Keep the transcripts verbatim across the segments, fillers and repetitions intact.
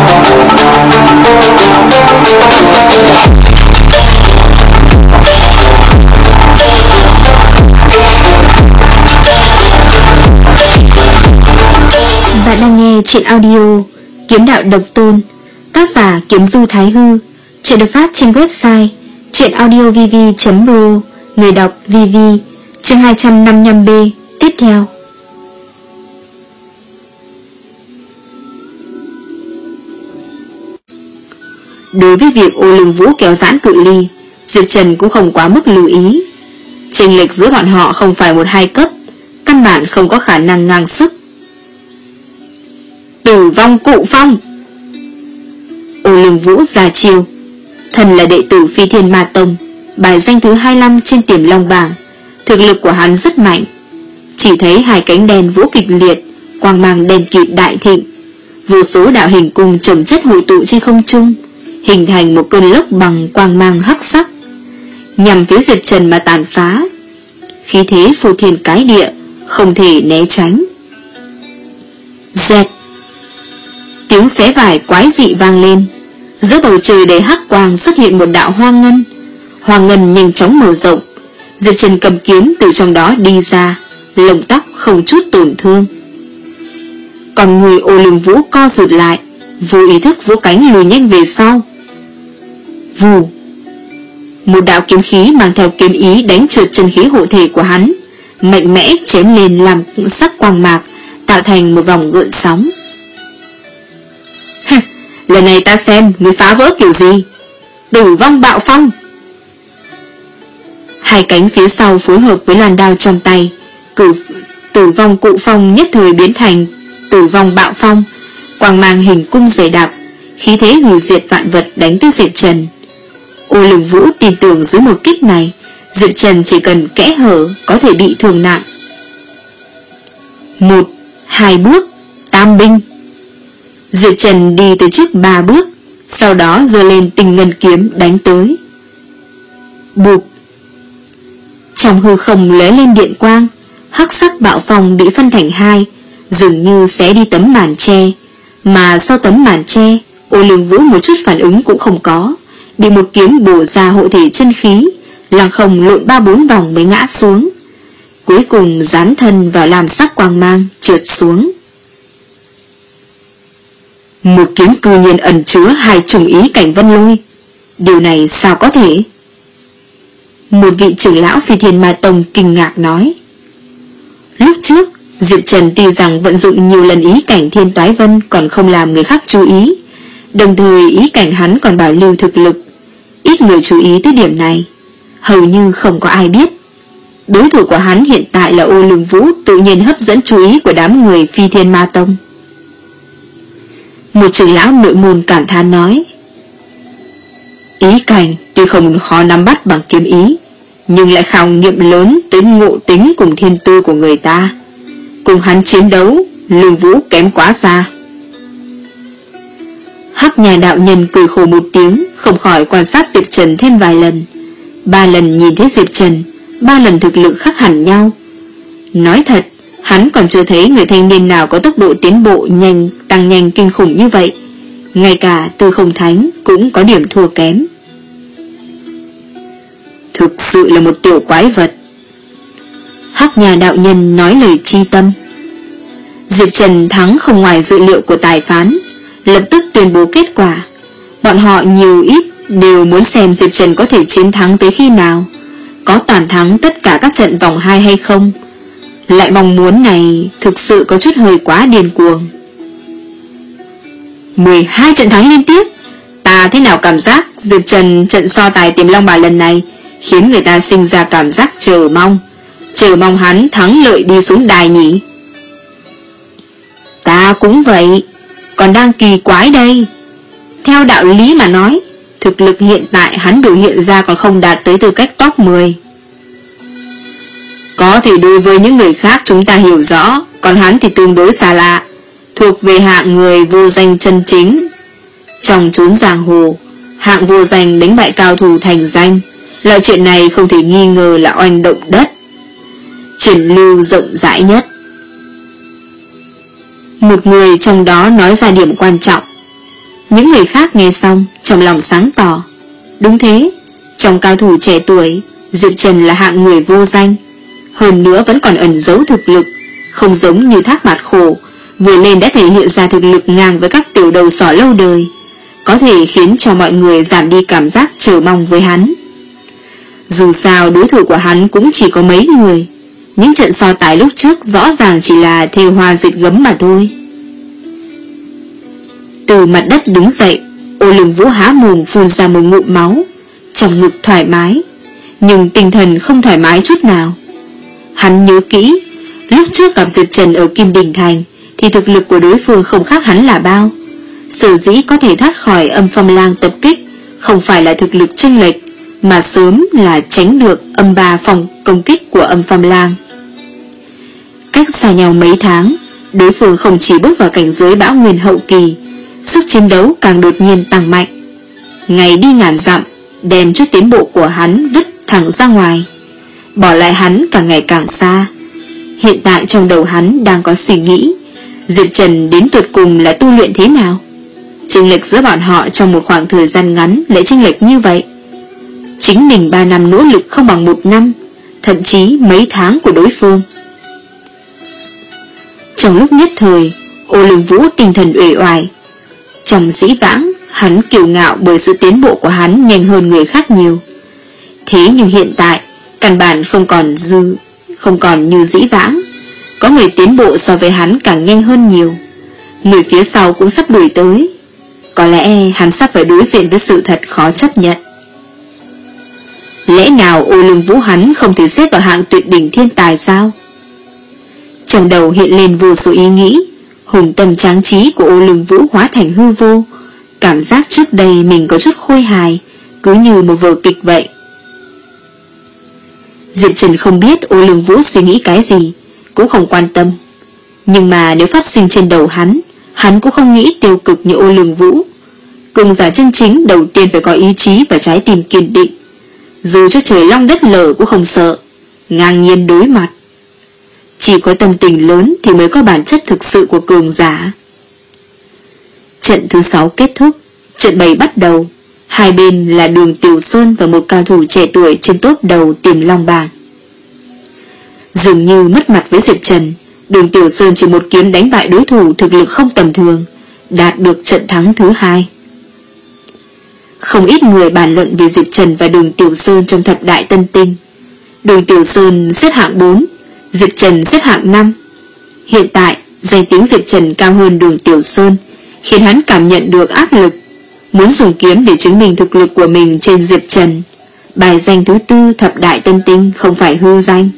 Bạn đang nghe truyện audio Kiếm Đạo Độc Tôn, tác giả Kiếm Du Thái Hư. Truyện được phát trên website truyện audio v v chấm pro. Người đọc vê vê. Chương hai trăm năm mươi lăm B. Tiếp theo. Đối với việc Ô Lương Vũ kéo giãn cự ly, Diệp Trần cũng không quá mức lưu ý. Chênh lệch giữa bọn họ không phải một hai cấp, căn bản không có khả năng ngang sức. Tử vong cụ phong. Ô Lương Vũ ra chiêu. Thần là đệ tử Phi Thiên Ma Tông, bài danh thứ hai mươi lăm trên Tiềm Long bảng. Thực lực của hắn rất mạnh. Chỉ thấy hai cánh đen vỗ kịch liệt, quang mang đen kịt đại thịnh, vô số đạo hình cung chồng chất hội tụ trên không trung, hình thành một cơn lốc bằng quang mang hắc sắc, nhằm phía Diệp Trần mà tàn phá. Khí thế phô thiên cái địa, không thể né tránh. Dẹt. Tiếng xé vải quái dị vang lên. Giữa bầu trời đầy hắc quang xuất hiện một đạo hoa ngân. Hoa ngân nhanh chóng mở rộng. Diệp Trần cầm kiếm từ trong đó đi ra, lông tóc không chút tổn thương. Còn người Ô Lương Vũ co rụt lại, vô ý thức vỗ cánh lùi nhanh về sau. Vù. Một đạo kiếm khí mang theo kiếm ý đánh trượt chân khí hộ thể của hắn, mạnh mẽ chém lên làm sắc quang mạc, tạo thành một vòng gợn sóng. Lần này ta xem người phá vỡ kiểu gì. Tử vong bạo phong. Hai cánh phía sau phối hợp với loan đao trong tay, cử tử vong cụ phong nhất thời biến thành tử vong bạo phong, quang mang hình cung dày đặc, khí thế hủy diệt vạn vật đánh tới Diệp Trần. Ô Lương Vũ tin tưởng dưới một kích này, Diệp Trần chỉ cần kẽ hở có thể bị thương nặng. Một, hai bước, tam binh. Diệp Trần đi tới trước ba bước, sau đó giơ lên Tinh Ngân kiếm đánh tới. Bụp. Trong hư không lóe lên điện quang, hắc sắc bạo phong bị phân thành hai, dường như xé đi tấm màn che, mà sau tấm màn che, Ô Lương Vũ một chút phản ứng cũng không có, bị một kiếm bổ ra hộ thể chân khí, lăng không lộn ba bốn vòng mới ngã xuống, cuối cùng dán thân vào làm sắc quang mang trượt xuống. Một kiếm cư nhiên ẩn chứa hai trùng ý cảnh vân lôi, điều này sao có thể? Một vị trưởng lão Phi Thiên Ma Tông kinh ngạc nói. Lúc trước Diệp Trần tuy rằng vận dụng nhiều lần ý cảnh Thiên Toái Vân còn không làm người khác chú ý, đồng thời ý cảnh hắn còn bảo lưu thực lực, ít người chú ý tới điểm này, hầu như không có ai biết. Đối thủ của hắn hiện tại là Ô Lương Vũ, tự nhiên hấp dẫn chú ý của đám người Phi Thiên Ma Tông. Một trưởng lão nội môn cảm thán nói. Ý cảnh tuy không khó nắm bắt bằng kiếm ý, nhưng lại khảo nghiệm lớn tới ngộ tính cùng thiên tư của người ta. Cùng hắn chiến đấu, Lương Vũ kém quá xa. Hắc nhà đạo nhân cười khổ một tiếng, không khỏi quan sát Diệp Trần thêm vài lần. Ba lần nhìn thấy Diệp Trần, ba lần thực lực khác hẳn nhau. Nói thật, hắn còn chưa thấy người thanh niên nào có tốc độ tiến bộ nhanh, tăng nhanh kinh khủng như vậy. Ngay cả Tư Không Thánh cũng có điểm thua kém. Thực sự là một tiểu quái vật. Hắc nhà đạo nhân nói lời chi tâm. Diệp Trần thắng không ngoài dự liệu của tài phán, lập tức tuyên bố kết quả. Bọn họ nhiều ít đều muốn xem Diệp Trần có thể chiến thắng tới khi nào, có toàn thắng tất cả các trận vòng hai hay không. Lại mong muốn này thực sự có chút hơi quá điên cuồng. mười hai trận thắng liên tiếp. Ta thế nào cảm giác Diệp Trần trận so tài Tiềm Long bảng lần này khiến người ta sinh ra cảm giác chờ mong, chờ mong hắn thắng lợi đi xuống đài nhỉ. Ta cũng vậy, còn đang kỳ quái đây. Theo đạo lý mà nói, thực lực hiện tại hắn biểu hiện ra còn không đạt tới tư cách top mười. Có thể đối với những người khác chúng ta hiểu rõ, còn hắn thì tương đối xa lạ, thuộc về hạng người vô danh chân chính. Trong chốn giang hồ, hạng vô danh đánh bại cao thủ thành danh, loại chuyện này không thể nghi ngờ là oanh động đất, truyền lưu rộng rãi nhất. Một người trong đó nói ra điểm quan trọng. Những người khác nghe xong trong lòng sáng tỏ. Đúng thế, trong cao thủ trẻ tuổi, Diệp Trần là hạng người vô danh, hơn nữa vẫn còn ẩn giấu thực lực, không giống như Thác Bạt Khổ vừa lên đã thể hiện ra thực lực ngang với các tiểu đầu sỏ lâu đời, có thể khiến cho mọi người giảm đi cảm giác chờ mong với hắn. Dù sao đối thủ của hắn cũng chỉ có mấy người, những trận so tài lúc trước rõ ràng chỉ là thêu hoa dệt gấm mà thôi. Từ mặt đất đứng dậy, Ô Lương Vũ há mồm phun ra một ngụm máu, trong ngực thoải mái, nhưng tinh thần không thoải mái chút nào. Hắn nhớ kỹ, lúc trước gặp Diệp Trần ở Kim Đình Thành thì thực lực của đối phương không khác hắn là bao. Sở dĩ có thể thoát khỏi Âm Phong Lang tập kích không phải là thực lực chênh lệch, mà sớm là tránh được âm ba phòng công kích của Âm Phong Lang. Cách xa nhau mấy tháng, đối phương không chỉ bước vào cảnh giới bão nguyên hậu kỳ, sức chiến đấu càng đột nhiên tăng mạnh. Ngày đi ngàn dặm, đem chút tiến bộ của hắn vứt thẳng ra ngoài, bỏ lại hắn càng ngày càng xa. Hiện tại trong đầu hắn đang có suy nghĩ, Diệp Trần đến tuyệt cùng là tu luyện thế nào? Chênh lệch giữa bọn họ trong một khoảng thời gian ngắn lại chênh lệch như vậy. Chính mình ba năm nỗ lực không bằng một năm, thậm chí mấy tháng của đối phương. Trong lúc nhất thời, Ô Lương Vũ tinh thần uể oải. Trong dĩ vãng, hắn kiêu ngạo bởi sự tiến bộ của hắn nhanh hơn người khác nhiều. Thế nhưng hiện tại, căn bản không còn dư, không còn như dĩ vãng. Có người tiến bộ so với hắn càng nhanh hơn nhiều. Người phía sau cũng sắp đuổi tới. Có lẽ hắn sắp phải đối diện với sự thật khó chấp nhận. Lẽ nào Ô Lương Vũ hắn không thể xếp vào hạng tuyệt đỉnh thiên tài sao? Trong đầu hiện lên vô số ý nghĩ. Hùng tâm tráng trí của Ô Lương Vũ hóa thành hư vô. Cảm giác trước đây mình có chút khôi hài, cứ như một vở kịch vậy. Diệp Trần không biết Ô Lương Vũ suy nghĩ cái gì, cũng không quan tâm. Nhưng mà nếu phát sinh trên đầu hắn, hắn cũng không nghĩ tiêu cực như Ô Lương Vũ. Cường giả chân chính đầu tiên phải có ý chí và trái tim kiên định, dù cho trời long đất lở cũng không sợ, ngang nhiên đối mặt. Chỉ có tâm tình lớn thì mới có bản chất thực sự của cường giả. Trận thứ sáu kết thúc, trận bảy bắt đầu. Hai bên là Đường Tiểu Sơn và một cao thủ trẻ tuổi trên top đầu Tiềm Long bảng. Dường như mất mặt với Diệp Trần, Đường Tiểu Sơn chỉ một kiếm đánh bại đối thủ thực lực không tầm thường, đạt được trận thắng thứ hai. Không ít người bàn luận về Diệp Trần và Đường Tiểu Sơn trong thập đại tân tinh. Đường Tiểu Sơn xếp hạng bốn, Diệp Trần xếp hạng năm. Hiện tại, danh tiếng Diệp Trần cao hơn Đường Tiểu Sơn, khiến hắn cảm nhận được áp lực, muốn dùng kiếm để chứng minh thực lực của mình trên Diệp Trần. Bài danh thứ tư thập đại tân tinh không phải hư danh.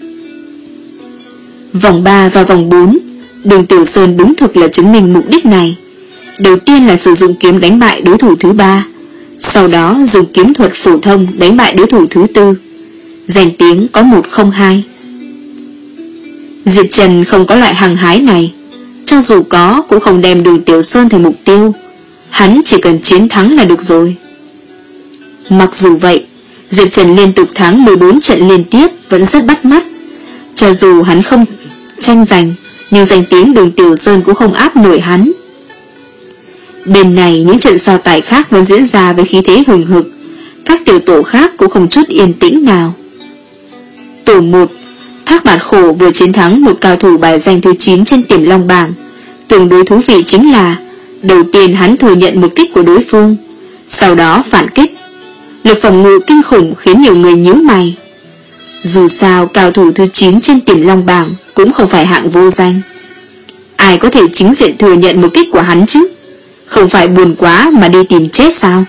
Vòng ba và vòng bốn, Đường Tiểu Sơn đúng thực là chứng minh mục đích này. Đầu tiên là sử dụng kiếm đánh bại đối thủ thứ ba, sau đó dùng kiếm thuật phổ thông đánh bại đối thủ thứ tư. Danh tiếng có một không hai. Diệp Trần không có loại hăng hái này, cho dù có cũng không đem Đường Tiểu Sơn thành mục tiêu. Hắn chỉ cần chiến thắng là được rồi. Mặc dù vậy, Diệp Trần liên tục thắng mười bốn trận liên tiếp vẫn rất bắt mắt. Cho dù hắn không tranh giành, nhưng danh tiếng Đường Tiểu Sơn cũng không áp nổi hắn. Bên này những trận so tài khác vẫn diễn ra với khí thế hùng hực. Các tiểu tổ khác cũng không chút yên tĩnh nào. Tổ một, Thác Bạt Khổ vừa chiến thắng một cao thủ bài danh thứ chín trên Tiềm Long bảng. Tương đối thú vị chính là đầu tiên hắn thừa nhận một kích của đối phương, sau đó phản kích. Lực phòng ngự kinh khủng khiến nhiều người nhíu mày. Dù sao cao thủ thứ chín trên Tiềm Long bảng cũng không phải hạng vô danh. Ai có thể chính diện thừa nhận một kích của hắn chứ? Không phải buồn quá mà đi tìm chết sao?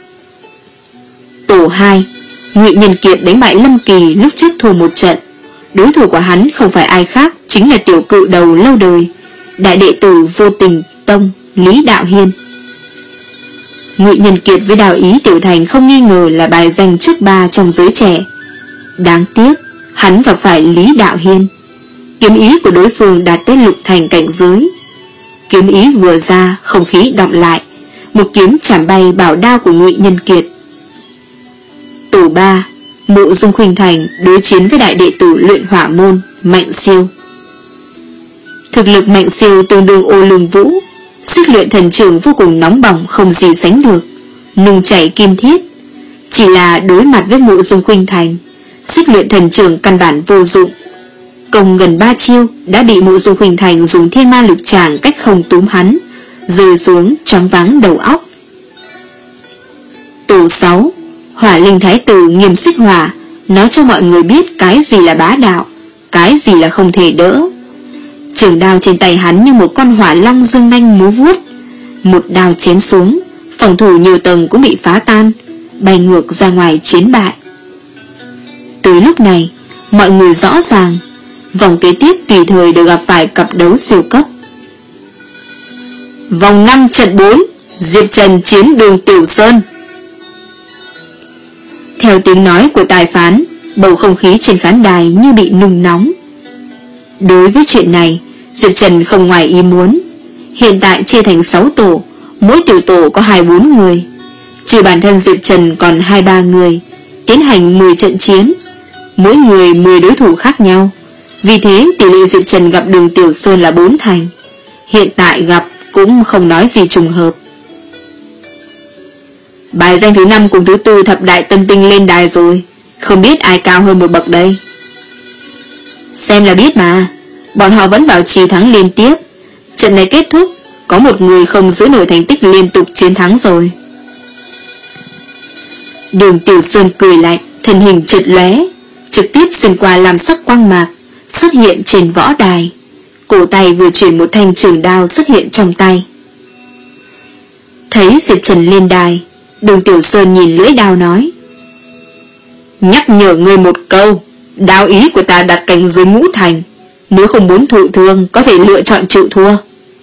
Tổ hai, Ngụy Nhân Kiệt đánh bại Lâm Kỳ lúc trước thua một trận. Đối thủ của hắn không phải ai khác, chính là tiểu cự đầu lâu đời, đại đệ tử Vô Tình Tông Lý Đạo Hiên. Ngụy Nhân Kiệt với Đào Ý Tiểu Thành không nghi ngờ là bài danh trước ba trong giới trẻ. Đáng tiếc hắn gặp phải Lý Đạo Hiên. Kiếm ý của đối phương đạt tới lục thành cảnh giới. Kiếm ý vừa ra, không khí đọng lại, một kiếm chảm bay bảo đao của Ngụy Nhân Kiệt. Tổ ba, Mộ Dung Khuynh Thành đối chiến với đại đệ tử luyện hỏa môn Mạnh Siêu. Thực lực Mạnh Siêu tương đương Ô Lương Vũ, Sức luyện thần trường vô cùng nóng bỏng không gì sánh được, nung chảy kim thiết. Chỉ là đối mặt với Mộ Dung Khuynh Thành, sức luyện thần trường căn bản vô dụng. Công gần ba chiêu đã bị Mộ Dung Khuynh Thành dùng thiên ma lực trảm cách không túm hắn, rơi xuống choáng váng đầu óc. Tổ sáu, Hỏa Linh Thái Tử Nghiêm Xích Hỏa nói cho mọi người biết cái gì là bá đạo, cái gì là không thể đỡ. Trường đao trên tay hắn như một con hỏa long dương nanh múa vuốt, một đao chém xuống, phòng thủ nhiều tầng cũng bị phá tan, bay ngược ra ngoài chiến bại. Tới lúc này, mọi người rõ ràng, vòng kế tiếp tùy thời đều gặp phải cặp đấu siêu cấp. Vòng năm trận bốn, Diệp Trần chiến Đường Tiểu Sơn. Theo tiếng nói của tài phán, bầu không khí trên khán đài như bị nung nóng. Đối với chuyện này, Diệp Trần không ngoài ý muốn. Hiện tại chia thành sáu tổ, mỗi tiểu tổ có hai bốn người. Trừ bản thân Diệp Trần còn hai ba người, tiến hành mười trận chiến, mỗi người mười đối thủ khác nhau. Vì thế tỷ lệ Diệp Trần gặp Đường Tiểu Sơn là bốn thành. Hiện tại gặp cũng không nói gì trùng hợp. Bài danh thứ năm cùng thứ tư thập đại tân tinh lên đài rồi, không biết ai cao hơn một bậc đây. Xem là biết mà, bọn họ vẫn bảo trì thắng liên tiếp. Trận này kết thúc, có một người không giữ nổi thành tích liên tục chiến thắng rồi. Đường Tiểu Sơn cười lạnh, thân hình chợt lóe, trực tiếp xuyên qua làm sắc quang mạc, xuất hiện trên võ đài. Cổ tay vừa chuyển một thanh trường đao xuất hiện trong tay. Thấy Diệp Trần lên đài, Đường Tiểu Sơn nhìn lưỡi đao nói: nhắc nhở ngươi một câu, đao ý của ta đặt cảnh dưới ngũ thành, nếu không muốn thụ thương có thể lựa chọn chịu thua.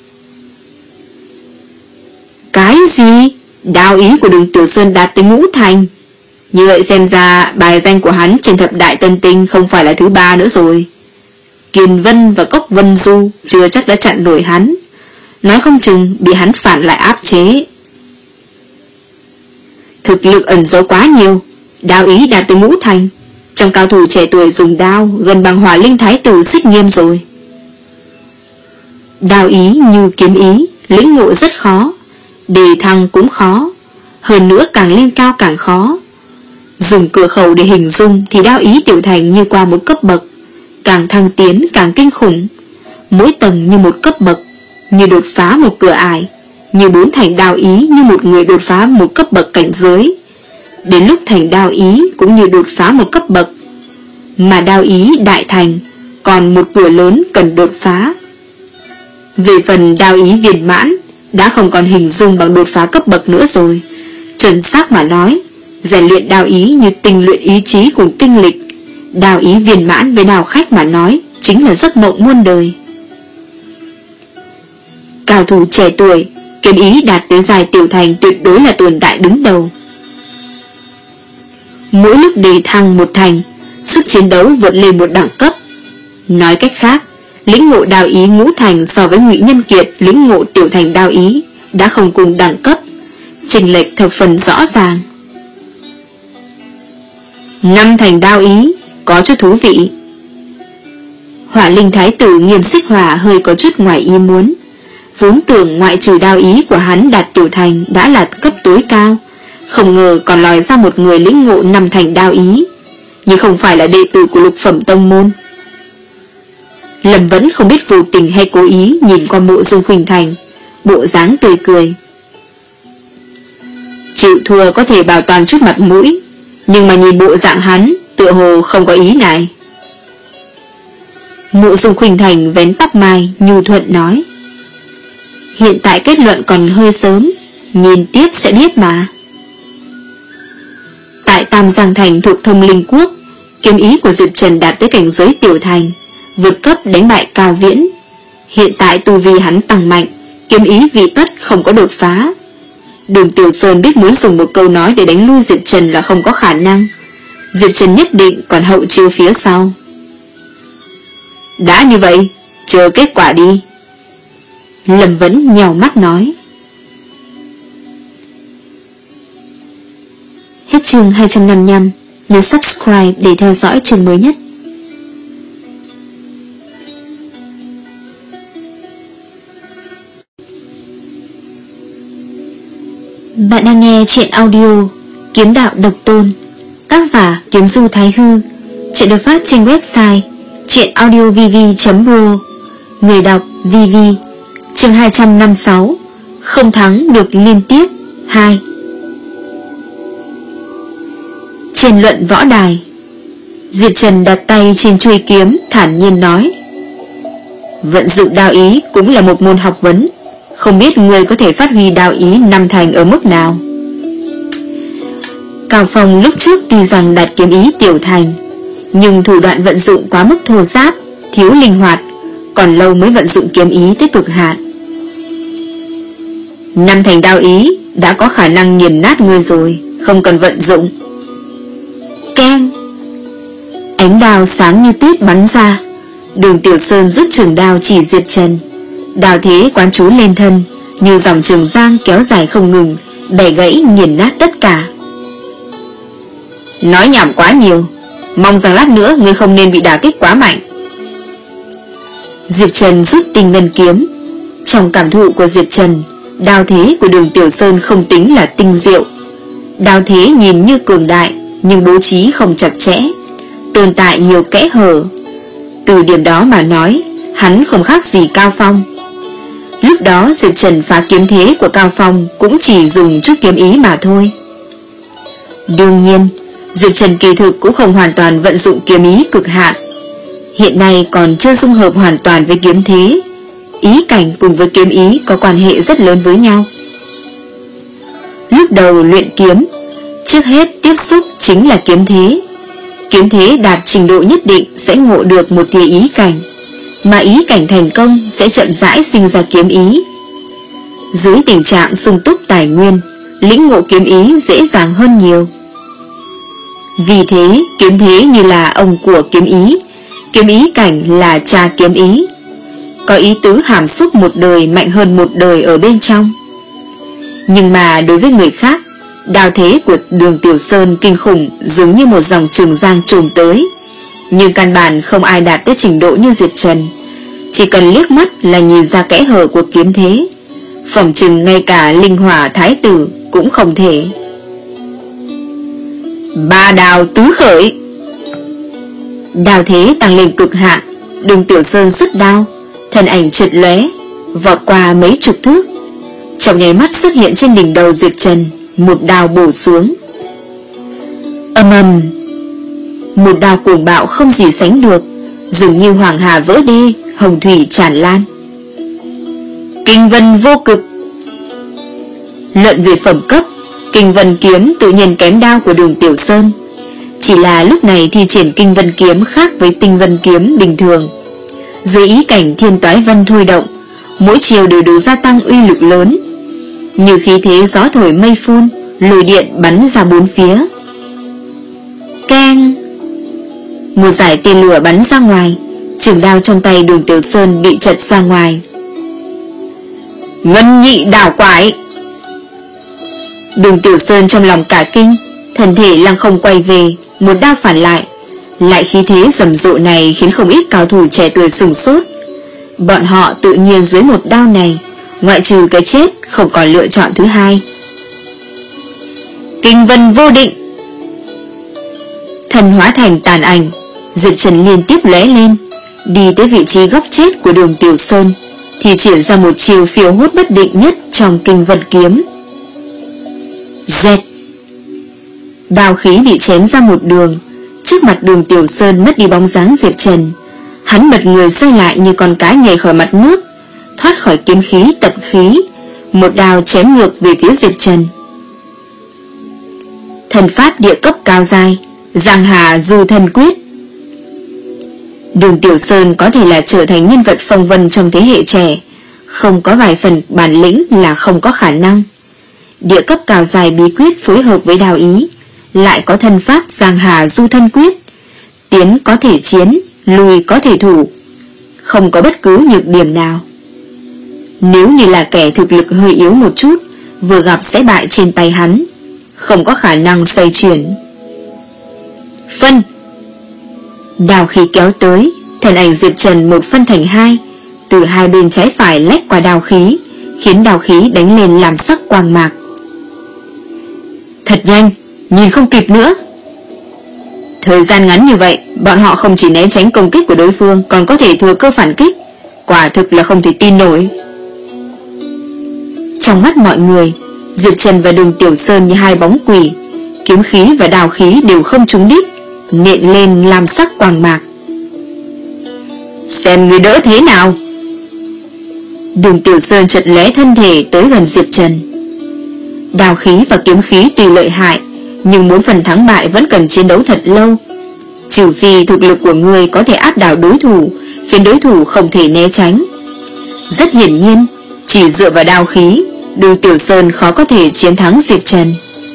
Cái gì? Đao ý của Đường Tiểu Sơn đạt tới ngũ thành? Như vậy xem ra bài danh của hắn trên thập đại tân tinh không phải là thứ ba nữa rồi. Kiền Vân và Cốc Vân Du chưa chắc đã chặn nổi hắn, nói không chừng bị hắn phản lại áp chế. Thực lực ẩn giấu quá nhiều, đao ý đạt tới ngũ thành, trong cao thủ trẻ tuổi dùng đao gần bằng Hỏa Linh Thái Tử Xích Nghiêm rồi. Đao ý như kiếm ý, lĩnh ngộ rất khó, đề thăng cũng khó, hơn nữa càng lên cao càng khó. Dùng cửa khẩu để hình dung thì đao ý tiểu thành như qua một cấp bậc, càng thăng tiến càng kinh khủng. Mỗi tầng như một cấp bậc, như đột phá một cửa ải, như bốn thành đao ý như một người đột phá một cấp bậc cảnh giới. Đến lúc thành đao ý cũng như đột phá một cấp bậc, mà đao ý đại thành còn một cửa lớn cần đột phá. Về phần đao ý viên mãn, đã không còn hình dung bằng đột phá cấp bậc nữa rồi. Chuẩn xác mà nói, rèn luyện đao ý như tinh luyện ý chí cùng tinh lịch. Đao ý viên mãn với đao khách mà nói chính là giấc mộng muôn đời. Cao thủ trẻ tuổi, kiếm ý đạt tới giai tiểu thành tuyệt đối là tồn tại đứng đầu. Mỗi lúc đề thăng một thành, sức chiến đấu vượt lên một đẳng cấp. Nói cách khác, lĩnh ngộ đao ý ngũ thành so với Ngụy Nhân Kiệt lĩnh ngộ tiểu thành đao ý đã không cùng đẳng cấp, chênh lệch thập phần rõ ràng. Năm thành đao ý có chút thú vị. Hỏa Linh Thái Tử Nghiêm Xích Hỏa hơi có chút ngoài ý muốn, vốn tưởng ngoại trừ đao ý của hắn đạt tiểu thành đã là cấp tối cao, không ngờ còn lòi ra một người lĩnh ngộ năm thành đao ý, nhưng không phải là đệ tử của lục phẩm tông môn. Lâm vẫn không biết vô tình hay cố ý nhìn qua Mộ Dung Khuynh Thành, bộ dáng tươi cười. Chịu thua có thể bảo toàn chút mặt mũi, nhưng mà nhìn bộ dạng hắn tựa hồ không có ý này. Mộ Dung Khuynh Thành vén tóc mai nhu thuận nói: hiện tại kết luận còn hơi sớm, nhìn tiếp sẽ biết mà. Tại Tam Giang Thành thuộc Thông Linh Quốc, kiếm ý của Diệp Trần đạt tới cảnh giới tiểu thành, vượt cấp đánh bại Cao Viễn. Hiện tại tu vi hắn tăng mạnh, kiếm ý vị tất không có đột phá. Đường Tiểu Sơn biết muốn dùng một câu nói để đánh lui Diệp Trần là không có khả năng. Diệp Trần nhất định còn hậu chiêu phía sau. Đã như vậy, chờ kết quả đi. Lâm vẫn nhào mắt nói. Hết chương hai trăm năm mươi lăm, nhấn subscribe để theo dõi chương mới nhất. Bạn đang nghe truyện audio Kiếm Đạo Độc Tôn, tác giả Kiếm Du Thái Hư. Truyện được phát trên website truyệnaudiovv chấm ro. Người đọc vê vê. Chương hai trăm năm mươi sáu. Không thắng được liên tiếp hai. Trên luận võ đài, Diệp Trần đặt tay trên chuôi kiếm, thản nhiên nói: vận dụng đao ý cũng là một môn học vấn, không biết người có thể phát huy đao ý năm thành ở mức nào. Cao Phong lúc trước tuy rằng đạt kiếm ý tiểu thành, nhưng thủ đoạn vận dụng quá mức thô ráp, thiếu linh hoạt, còn lâu mới vận dụng kiếm ý tới cực hạn. Năm thành đao ý đã có khả năng nghiền nát người rồi, không cần vận dụng. Keng! Ánh đao sáng như tuyết bắn ra. Đường Tiểu Sơn rút trường đao chỉ Diệp Trần. Đao thế quán chú lên thân, như dòng trường giang kéo dài không ngừng, bẻ gãy nghiền nát tất cả. Nói nhảm quá nhiều, mong rằng lát nữa ngươi không nên bị đả kích quá mạnh. Diệp Trần rút tinh ngân kiếm. Trong cảm thụ của Diệp Trần, đao thế của Đường Tiểu Sơn không tính là tinh diệu. Đao thế nhìn như cường đại, nhưng bố trí không chặt chẽ, tồn tại nhiều kẽ hở. Từ điểm đó mà nói, hắn không khác gì Cao Phong. Lúc đó Diệp Trần phá kiếm thế của Cao Phong cũng chỉ dùng chút kiếm ý mà thôi. Đương nhiên, Diệp Trần kỳ thực cũng không hoàn toàn vận dụng kiếm ý cực hạn. Hiện nay còn chưa dung hợp hoàn toàn với kiếm thế. Ý cảnh cùng với kiếm ý có quan hệ rất lớn với nhau. Lúc đầu luyện kiếm, trước hết tiếp xúc chính là kiếm thế. Kiếm thế đạt trình độ nhất định sẽ ngộ được một tia ý cảnh, mà ý cảnh thành công sẽ chậm rãi sinh ra kiếm ý. Dưới tình trạng sung túc tài nguyên, lĩnh ngộ kiếm ý dễ dàng hơn nhiều. Vì thế, kiếm thế như là ông của kiếm ý, kiếm ý cảnh là cha kiếm ý, có ý tứ hàm xúc một đời mạnh hơn một đời ở bên trong. Nhưng mà đối với người khác, đao thế của Đường Tiểu Sơn kinh khủng dường như một dòng trường giang trùm tới, nhưng căn bản không ai đạt tới trình độ như Diệp Trần. Chỉ cần liếc mắt là nhìn ra kẽ hở của kiếm thế, phỏng chừng ngay cả linh hỏa thái tử cũng không thể. Ba đào tứ khởi. Đao thế tăng lên cực hạn, Đường Tiểu Sơn xuất đao, thân ảnh chợt lóe, vọt qua mấy chục thước, trong nháy mắt xuất hiện trên đỉnh đầu Diệp Trần, một đao bổ xuống. Ầm ầm, một đao cuồng bạo không gì sánh được, dường như hoàng hà vỡ đê, hồng thủy tràn lan. Kinh vân vô cực. Luận về phẩm cấp, Kinh vân kiếm tự nhiên kém đao của Đường Tiểu Sơn, chỉ là lúc này thi triển Kinh vân kiếm khác với tinh vân kiếm bình thường. Dưới ý cảnh thiên toái vân thôi động, mỗi chiều đều được gia tăng uy lực lớn, như khí thế gió thổi mây phun, lôi điện bắn ra bốn phía. Keng! Một dải tên lửa bắn ra ngoài, trường đao trong tay Đường Tiểu Sơn bị chật ra ngoài. Ngân nhị đảo quải. Đường Tiểu Sơn trong lòng cả kinh, thân thể lăng không quay về, một đao phản lại. Lại khí thế rầm rộ này khiến không ít cao thủ trẻ tuổi sửng sốt. Bọn họ tự nhiên dưới một đao này, ngoại trừ cái chết không còn lựa chọn thứ hai. Kinh vân vô định. Thần hóa thành tàn ảnh, Diệp Trần liên tiếp lóe lên, đi tới vị trí góc chết của Đường Tiểu Sơn, thì triển ra một chiều phiêu hốt bất định nhất trong Kinh vân kiếm. Dẹt! Đao khí bị chém ra một đường, trước mặt Đường Tiểu Sơn mất đi bóng dáng Diệp Trần. Hắn bật người xoay lại như con cá nhảy khỏi mặt nước, thoát khỏi kiếm khí tận khí, một đao chém ngược về phía Diệp Trần. Thần pháp địa cấp cao dài, Giang Hà Du Thân Quyết. Đường Tiểu Sơn có thể là trở thành nhân vật phong vân trong thế hệ trẻ, không có vài phần bản lĩnh là không có khả năng. Địa cấp cao dài bí quyết phối hợp với đao ý, lại có thân pháp Giang Hà Du Thân Quyết, tiến có thể chiến, lùi có thể thủ, không có bất cứ nhược điểm nào. Nếu như là kẻ thực lực hơi yếu một chút, vừa gặp sẽ bại trên tay hắn, không có khả năng xoay chuyển. Phân! Đao khí kéo tới, thân ảnh Diệp Trần một phân thành hai, từ hai bên trái phải lách qua đao khí, khiến đao khí đánh lên làm sắc quang mạc. Thật nhanh, nhìn không kịp nữa. Thời gian ngắn như vậy, bọn họ không chỉ né tránh công kích của đối phương, còn có thể thừa cơ phản kích. Quả thực là không thể tin nổi. Trong mắt mọi người, Diệp Trần và Đường Tiểu Sơn như hai bóng quỷ, kiếm khí và đào khí đều không trúng đích, nện lên làm sắc quàng mạc. Xem người đỡ thế nào. Đường Tiểu Sơn chợt lóe thân thể tới gần Diệp Trần. Đào khí và kiếm khí tuy lợi hại, nhưng muốn phần thắng bại vẫn cần chiến đấu thật lâu. Trừ phi thực lực của người có thể áp đảo đối thủ, khiến đối thủ không thể né tránh. Rất hiển nhiên, chỉ dựa vào đao khí, Đường Tiểu Sơn khó có thể chiến thắng Diệp Trần.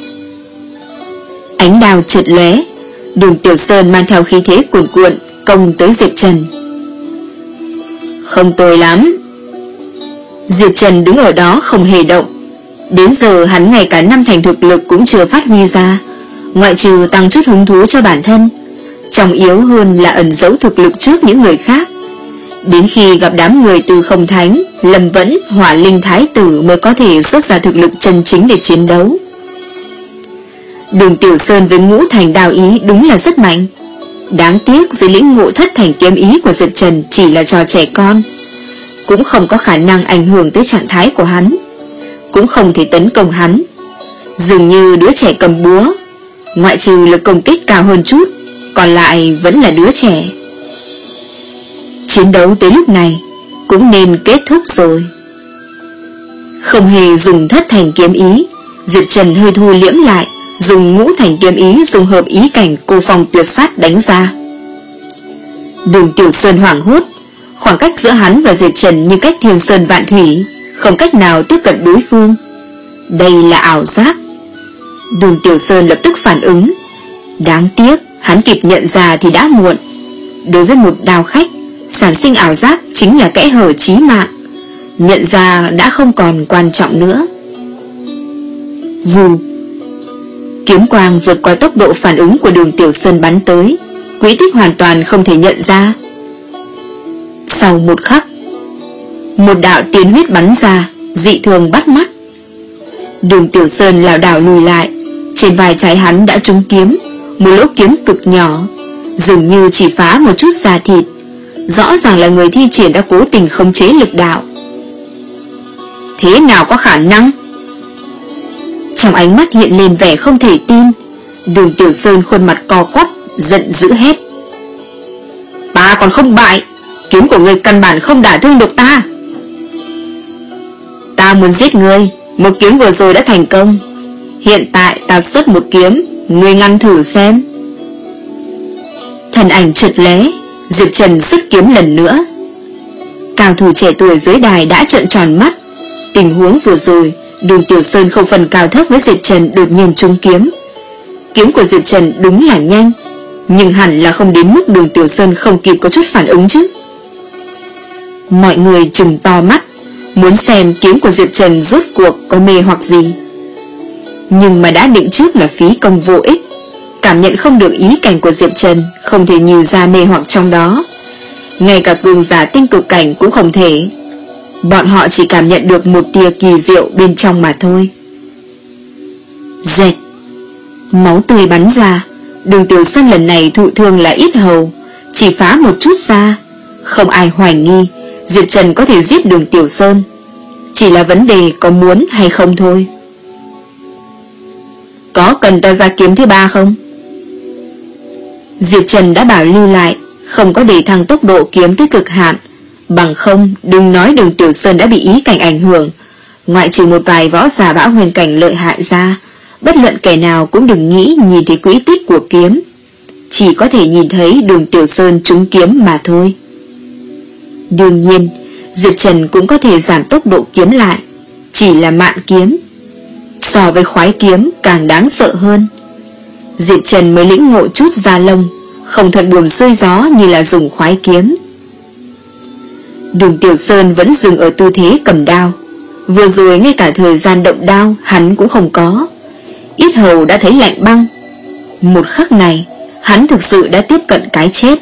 Ánh đao chợt lóe, Đường Tiểu Sơn mang theo khí thế cuồn cuộn công tới Diệp Trần. Không tồi lắm. Diệp Trần đứng ở đó không hề động. Đến giờ hắn ngay cả năm thành thực lực cũng chưa phát huy ra, ngoại trừ tăng chút hứng thú cho bản thân, trọng yếu hơn là ẩn giấu thực lực trước những người khác. Đến khi gặp đám người từ Không Thánh, Lâm Vẫn, Hỏa Linh Thái Tử mới có thể xuất ra thực lực chân chính để chiến đấu. Đường Tiểu Sơn với ngũ thành đao ý đúng là rất mạnh. Đáng tiếc dưới lĩnh ngộ thất thành kiếm ý của Diệp Trần chỉ là trò trẻ con, cũng không có khả năng ảnh hưởng tới trạng thái của hắn, cũng không thể tấn công hắn. Dường như đứa trẻ cầm búa, ngoại trừ lực công kích cao hơn chút, còn lại vẫn là đứa trẻ. Chiến đấu tới lúc này cũng nên kết thúc rồi. Không hề dùng thất thành kiếm ý, Diệp Trần hơi thu liễm lại, dùng ngũ thành kiếm ý dùng hợp ý cảnh cô phòng tuyệt sát đánh ra. Đường Tiểu Sơn hoảng hốt, khoảng cách giữa hắn và Diệp Trần như cách thiên sơn vạn thủy, không cách nào tiếp cận đối phương. Đây là ảo giác. Đường Tiểu Sơn lập tức phản ứng. Đáng tiếc hắn kịp nhận ra thì đã muộn. Đối với một đao khách, sản sinh ảo giác chính là kẽ hở chí mạng. Nhận ra đã không còn quan trọng nữa. Vù. Kiếm quang vượt qua tốc độ phản ứng của Đường Tiểu Sơn bắn tới, quỹ tích hoàn toàn không thể nhận ra. Sau một khắc, một đạo tiên huyết bắn ra, dị thường bắt mắt. Đường Tiểu Sơn lảo đảo lùi lại, trên vai trái hắn đã trúng kiếm, một lỗ kiếm cực nhỏ, dường như chỉ phá một chút da thịt. Rõ ràng là người thi triển đã cố tình khống chế lực đạo. Thế nào có khả năng? Trong ánh mắt hiện lên vẻ không thể tin. Đường Tiểu Sơn khuôn mặt co quắp, giận dữ hét: Ta còn không bại, kiếm của ngươi căn bản không đả thương được ta. Ta muốn giết ngươi, một kiếm vừa rồi đã thành công. Hiện tại ta xuất một kiếm, ngươi ngăn thử xem. Thần ảnh chợt lóe, Diệp Trần xuất kiếm lần nữa. Cao thủ trẻ tuổi dưới đài đã trợn tròn mắt. Tình huống vừa rồi, Đường Tiểu Sơn không phần cao thấp với Diệp Trần đột nhiên trúng kiếm. Kiếm của Diệp Trần đúng là nhanh, nhưng hẳn là không đến mức Đường Tiểu Sơn không kịp có chút phản ứng chứ. Mọi người trừng to mắt, muốn xem kiếm của Diệp Trần rốt cuộc có mê hoặc gì. Nhưng mà đã định trước là phí công vô ích. Cảm nhận không được ý cảnh của Diệp Trần, không thể nhìn ra mê hoặc trong đó. Ngay cả cường giả tinh cực cảnh cũng không thể. Bọn họ chỉ cảm nhận được một tia kỳ diệu bên trong mà thôi. Dệt. Máu tươi bắn ra. Đường Tiểu Sơn lần này thụ thương là ít hầu, chỉ phá một chút da. Không ai hoài nghi Diệp Trần có thể giết Đường Tiểu Sơn, chỉ là vấn đề có muốn hay không thôi. Có cần ta ra kiếm thứ ba không? Diệp Trần đã bảo lưu lại, không có để thăng tốc độ kiếm tới cực hạn. Bằng không, đừng nói Đường Tiểu Sơn đã bị ý cảnh ảnh hưởng, ngoại trừ một vài võ giả bão huyền cảnh lợi hại ra, bất luận kẻ nào cũng đừng nghĩ nhìn thấy quỹ tích của kiếm, chỉ có thể nhìn thấy Đường Tiểu Sơn trúng kiếm mà thôi. Đương nhiên, Diệp Trần cũng có thể giảm tốc độ kiếm lại, chỉ là mạn kiếm. So với khoái kiếm càng đáng sợ hơn. Diệp Trần mới lĩnh ngộ chút da lông, không thuận buồm xuôi gió như là dùng khoái kiếm. Đường Tiểu Sơn vẫn dừng ở tư thế cầm đao. Vừa rồi ngay cả thời gian động đao hắn cũng không có. Yết hầu đã thấy lạnh băng. Một khắc này hắn thực sự đã tiếp cận cái chết.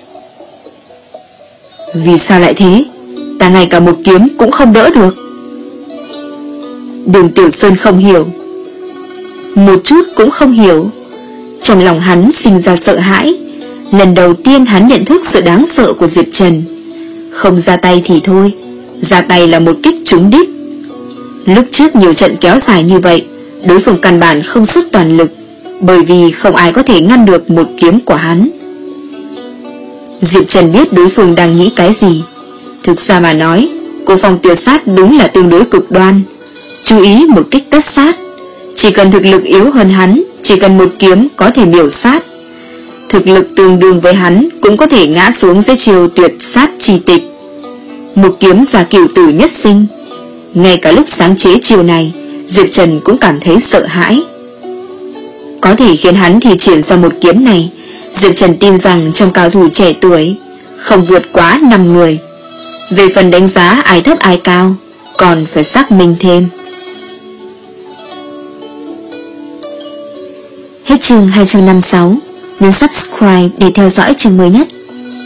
Vì sao lại thế? Ta ngay cả một kiếm cũng không đỡ được. Đường Tiểu Sơn không hiểu. một chút cũng không hiểu. Trong lòng hắn sinh ra sợ hãi. Lần đầu tiên hắn nhận thức sự đáng sợ của Diệp Trần. Không ra tay thì thôi, ra tay là một kích trúng đích. Lúc trước nhiều trận kéo dài như vậy, đối phương căn bản không xuất toàn lực, bởi vì không ai có thể ngăn được một kiếm của hắn. Diệp Trần biết đối phương đang nghĩ cái gì. Thực ra mà nói, cô Phong tuyệt sát đúng là tương đối cực đoan. Chú ý một kích tất sát. Chỉ cần thực lực yếu hơn hắn, chỉ cần một kiếm có thể miểu sát. Thực lực tương đương với hắn cũng có thể ngã xuống dưới chiều tuyệt sát chi tịch. Một kiếm giả cửu tử nhất sinh. Ngay cả lúc sáng chế chiều này, Diệp Trần cũng cảm thấy sợ hãi. Có thể khiến hắn thi triển ra một kiếm này, Diệp Trần tin rằng trong cao thủ trẻ tuổi không vượt quá năm người. Về phần đánh giá ai thấp ai cao, còn phải xác minh thêm. Hết chương hai trăm năm mươi sáu. Nhấn subscribe để theo dõi chương mới nhất.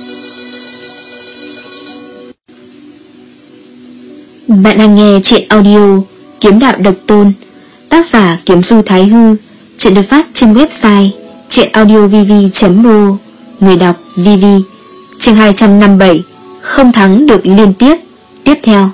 Bạn đang nghe truyện audio Kiếm Đạo Độc Tôn, tác giả Kiếm Du Thái Hư. Truyện được phát trên website truyện audio v v chấm r o. Người đọc vê vê. Chương hai trăm năm mươi bảy. Không thắng được liên tiếp. Tiếp theo.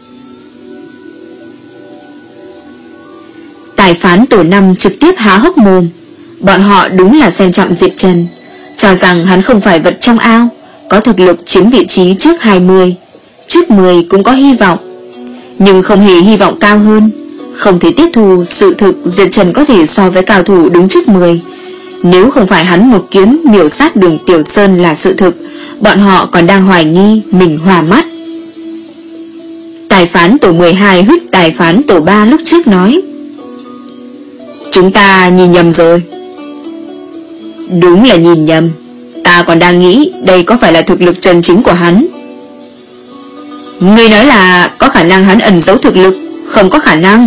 Tài phán tổ năm trực tiếp há hốc mồm. Bọn họ đúng là xem trọng Diệp Trần, cho rằng hắn không phải vật trong ao, có thực lực chiếm vị trí trước hai mươi, trước mười cũng có hy vọng. Nhưng không hề hy vọng cao hơn. Không thể tiếp thu sự thực Diệp Trần có thể so với cao thủ đứng trước mười. Nếu không phải hắn một kiếm miểu sát Đường Tiểu Sơn là sự thực, bọn họ còn đang hoài nghi mình hòa mắt. Tài phán tổ mười hai huých tài phán tổ ba lúc trước nói: chúng ta nhìn nhầm rồi. Đúng là nhìn nhầm. Ta còn đang nghĩ đây có phải là thực lực chân chính của hắn. Ngươi nói là có khả năng hắn ẩn giấu thực lực. Không có khả năng.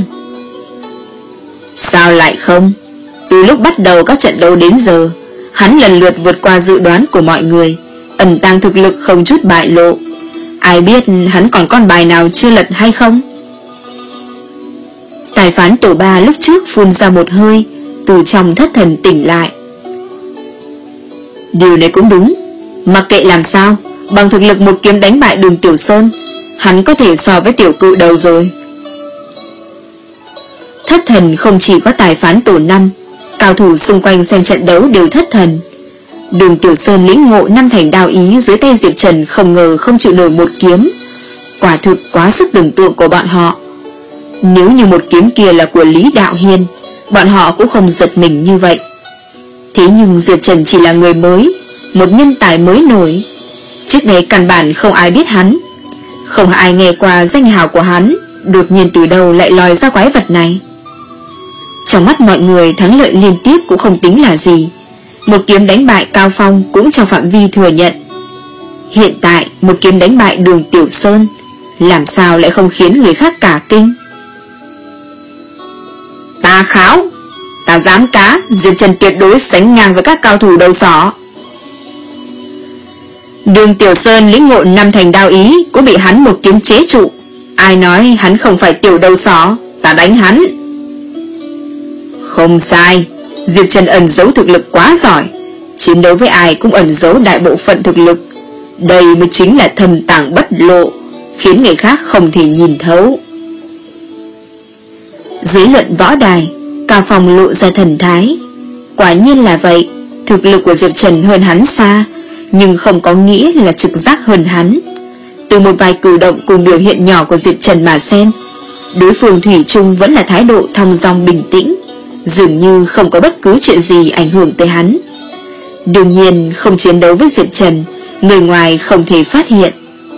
Sao lại không? Từ lúc bắt đầu các trận đấu đến giờ, hắn lần lượt vượt qua dự đoán của mọi người, ẩn tàng thực lực không chút bại lộ. Ai biết hắn còn con bài nào chưa lật hay không? Tài phán tổ ba lúc trước phun ra một hơi, từ trong thất thần tỉnh lại. Điều này cũng đúng. Mặc kệ làm sao, bằng thực lực một kiếm đánh bại Đường Tiểu Sơn, hắn có thể so với tiểu cự đầu rồi. Thất thần không chỉ có tài phán tổ năm, cao thủ xung quanh xem trận đấu đều thất thần. Đường Tiểu Sơn lĩnh ngộ năm thành đao ý dưới tay Diệp Trần không ngờ không chịu nổi một kiếm. Quả thực quá sức tưởng tượng của bọn họ. Nếu như một kiếm kia là của Lý Đạo Hiên, bọn họ cũng không giật mình như vậy. Thế nhưng Diệp Trần chỉ là người mới, một nhân tài mới nổi. Trước đây căn bản không ai biết hắn, không ai nghe qua danh hào của hắn. Đột nhiên từ đâu lại lòi ra quái vật này. Trong mắt mọi người, thắng lợi liên tiếp cũng không tính là gì. Một kiếm đánh bại Cao Phong cũng trong phạm vi thừa nhận. Hiện tại một kiếm đánh bại Đường Tiểu Sơn, làm sao lại không khiến người khác cả kinh. Ta kháo, ta dám cá, Diệp Trần tuyệt đối sánh ngang với các cao thủ đầu sỏ. Đường Tiểu Sơn lĩnh ngộ năm thành đao ý cũng bị hắn một kiếm chế trụ. Ai nói hắn không phải tiểu đầu sỏ, ta đánh hắn. Không sai, Diệp Trần ẩn giấu thực lực quá giỏi, chiến đấu với ai cũng ẩn giấu đại bộ phận thực lực. Đây mới chính là thâm tàng bất lộ, khiến người khác không thể nhìn thấu. Dưới luận võ đài, Cao Phong lộ ra thần thái. Quả nhiên là vậy, thực lực của Diệp Trần hơn hắn xa, nhưng không có nghĩa là trực giác hơn hắn. Từ một vài cử động cùng biểu hiện nhỏ của Diệp Trần mà xem, đối phương thủy chung vẫn là thái độ thong dong bình tĩnh, dường như không có bất cứ chuyện gì ảnh hưởng tới hắn. Đương nhiên không chiến đấu với Diệp Trần, người ngoài không thể phát hiện.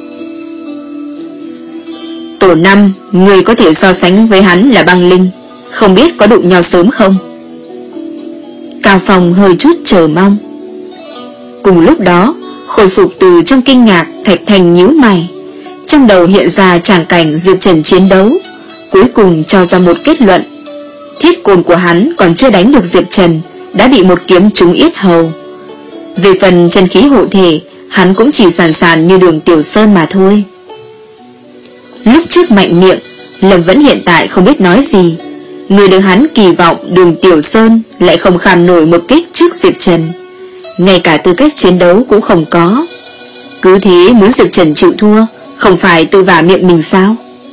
Tổ năm, người có thể so sánh với hắn là băng linh, không biết có đụng nhau sớm không? Cao Phong hơi chút chờ mong. Cùng lúc đó, khôi phục từ trong kinh ngạc, Thạch Thành nhíu mày. Trong đầu hiện ra tràng cảnh Diệp Trần chiến đấu, cuối cùng cho ra một kết luận. Thiết côn của hắn còn chưa đánh được Diệp Trần, đã bị một kiếm trúng yết hầu. Về phần chân khí hộ thể, hắn cũng chỉ sàn sàn như Đường Tiểu Sơn mà thôi. Lúc trước mạnh miệng, Lâm Vẫn hiện tại không biết nói gì. Người được hắn kỳ vọng Đường Tiểu Sơn lại không kham nổi một kích trước Diệp Trần, ngay cả tư cách chiến đấu cũng không có. Cứ thế muốn Diệp Trần chịu thua, không phải tự vả miệng mình sao?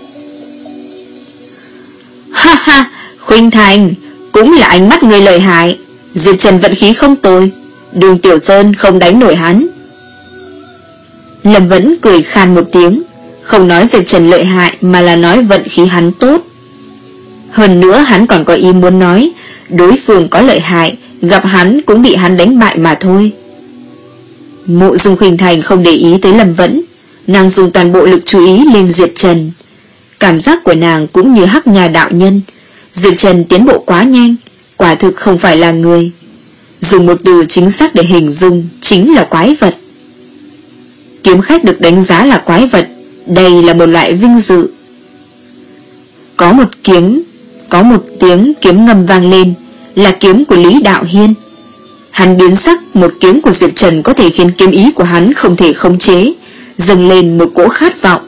Ha ha, Khuynh Thành, cũng là ánh mắt người lợi hại. Diệp Trần vận khí không tồi, Đường Tiểu Sơn không đánh nổi hắn. Lâm Vẫn cười khan một tiếng, không nói Diệp Trần lợi hại mà là nói vận khí hắn tốt. Hơn nữa hắn còn có ý muốn nói đối phương có lợi hại, gặp hắn cũng bị hắn đánh bại mà thôi. Mộ Dung Khuynh Thành không để ý tới Lâm Vẫn, nàng dùng toàn bộ lực chú ý lên Diệp Trần. Cảm giác của nàng cũng như Hắc Nhà đạo nhân, Diệp Trần tiến bộ quá nhanh, quả thực không phải là người. Dùng một từ chính xác để hình dung chính là quái vật. Kiếm khách được đánh giá là quái vật, đây là một loại vinh dự. Có một kiếm, có một tiếng kiếm ngầm vang lên, là kiếm của Lý Đạo Hiên. Hắn biến sắc, một kiếm của Diệp Trần có thể khiến kiếm ý của hắn không thể khống chế, dâng lên một cỗ khát vọng.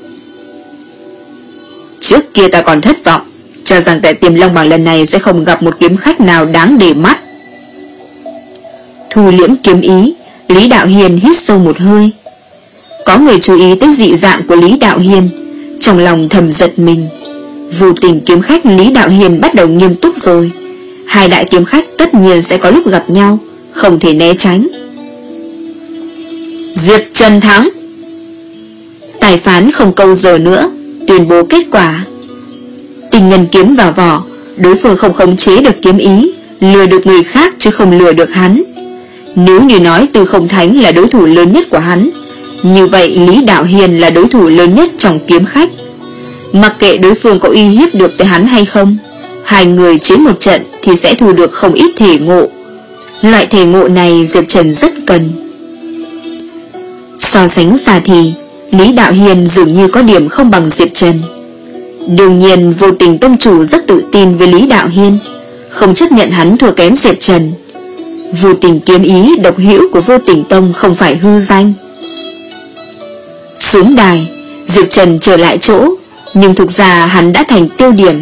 Trước kia ta còn thất vọng, cho rằng tại Tiềm Long Bảng lần này sẽ không gặp một kiếm khách nào đáng để mắt. Thu liễm kiếm ý, Lý Đạo Hiên hít sâu một hơi. Có người chú ý tới dị dạng của Lý Đạo Hiên, trong lòng thầm giật mình. Vô tình kiếm khách Lý Đạo Hiên bắt đầu nghiêm túc rồi. Hai đại kiếm khách tất nhiên sẽ có lúc gặp nhau, không thể né tránh. Diệp Trần thắng. Tài phán không câu giờ nữa, tuyên bố kết quả. Tình ngân kiếm vào vỏ, đối phương không khống chế được kiếm ý, lừa được người khác chứ không lừa được hắn. Nếu như nói Tư Không Thánh là đối thủ lớn nhất của hắn, như vậy Lý Đạo Hiên là đối thủ lớn nhất trong kiếm khách. Mặc kệ đối phương có uy hiếp được tới hắn hay không, hai người chiến một trận thì sẽ thu được không ít thể ngộ. Loại thể ngộ này Diệp Trần rất cần. So sánh ra thì Lý Đạo Hiên dường như có điểm không bằng Diệp Trần. Đương nhiên Vô Tình tông chủ rất tự tin với Lý Đạo Hiên, không chấp nhận hắn thua kém Diệp Trần. Vô Tình kiếm ý độc hữu của Vô Tình tông không phải hư danh. Xuống đài, Diệp Trần trở lại chỗ, nhưng thực ra hắn đã thành tiêu điểm.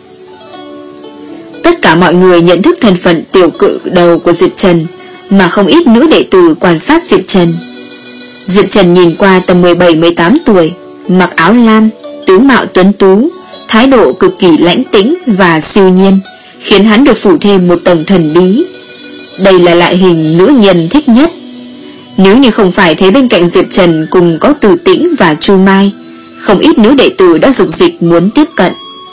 Tất cả mọi người nhận thức thân phận tiểu cự đầu của Diệp Trần, mà không ít nữ đệ tử quan sát Diệp Trần. Diệp Trần nhìn qua tầm mười bảy mười tám tuổi, mặc áo lam, tướng mạo tuấn tú, thái độ cực kỳ lãnh tĩnh và siêu nhiên, khiến hắn được phủ thêm một tầng thần bí. Đây là loại hình nữ nhân thích nhất. Nếu như không phải thấy bên cạnh Diệp Trần cùng có Từ Tĩnh và Chu Mai, không ít nữ đệ tử đã dục dịch muốn tiếp cận.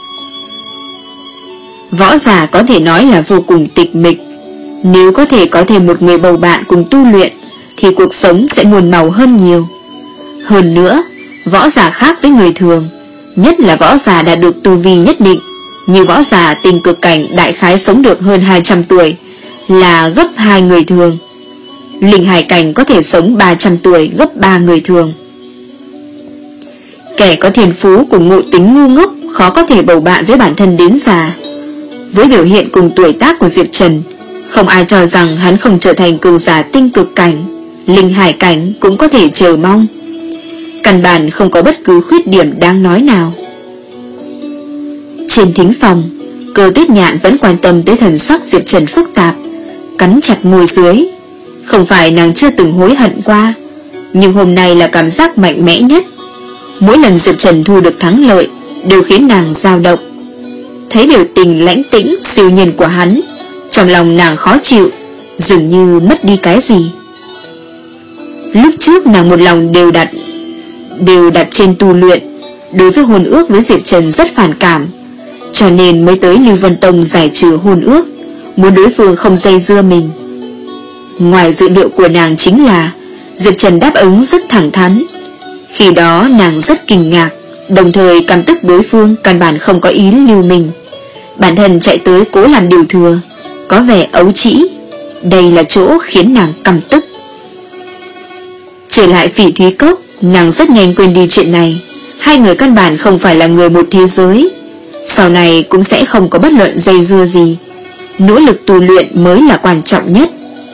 Võ giả có thể nói là vô cùng tịch mịch. Nếu có thể có thêm một người bầu bạn cùng tu luyện, thì cuộc sống sẽ muôn màu hơn nhiều. Hơn nữa, võ giả khác với người thường, nhất là võ giả đạt được tu vi nhất định, như võ giả tình cực cảnh đại khái sống được hơn hai trăm tuổi, là gấp hai người thường. Linh hải cảnh có thể sống ba trăm tuổi, gấp ba người thường. Kẻ có thiên phú cùng ngộ tính ngu ngốc khó có thể bầu bạn với bản thân đến già. Với biểu hiện cùng tuổi tác của Diệp Trần, không ai cho rằng hắn không trở thành cường giả tinh cực cảnh, linh hải cảnh cũng có thể chờ mong. Căn bản không có bất cứ khuyết điểm đáng nói nào. Trên thính phòng, Cơ Tuyết Nhạn vẫn quan tâm tới thần sắc Diệp Trần phức tạp, cắn chặt môi dưới. Không phải nàng chưa từng hối hận qua, nhưng hôm nay là cảm giác mạnh mẽ nhất. Mỗi lần Diệp Trần thu được thắng lợi đều khiến nàng dao động. Thấy biểu tình lãnh tĩnh siêu nhiên của hắn, trong lòng nàng khó chịu, dường như mất đi cái gì. Lúc trước nàng một lòng đều đặt Đều đặt trên tu luyện, đối với hôn ước với Diệp Trần rất phản cảm, cho nên mới tới Lưu Vân Tông giải trừ hôn ước, muốn đối phương không dây dưa mình. Ngoài dự liệu của nàng chính là Diệp Trần đáp ứng rất thẳng thắn. Khi đó nàng rất kinh ngạc, đồng thời căm tức đối phương căn bản không có ý lưu mình. Bản thân chạy tới cố làm điều thừa, có vẻ ấu trĩ. Đây là chỗ khiến nàng căm tức. Trở lại Phỉ Thúy Cốc, nàng rất nhanh quên đi chuyện này. Hai người căn bản không phải là người một thế giới, sau này cũng sẽ không có bất luận dây dưa gì. Nỗ lực tu luyện mới là quan trọng nhất.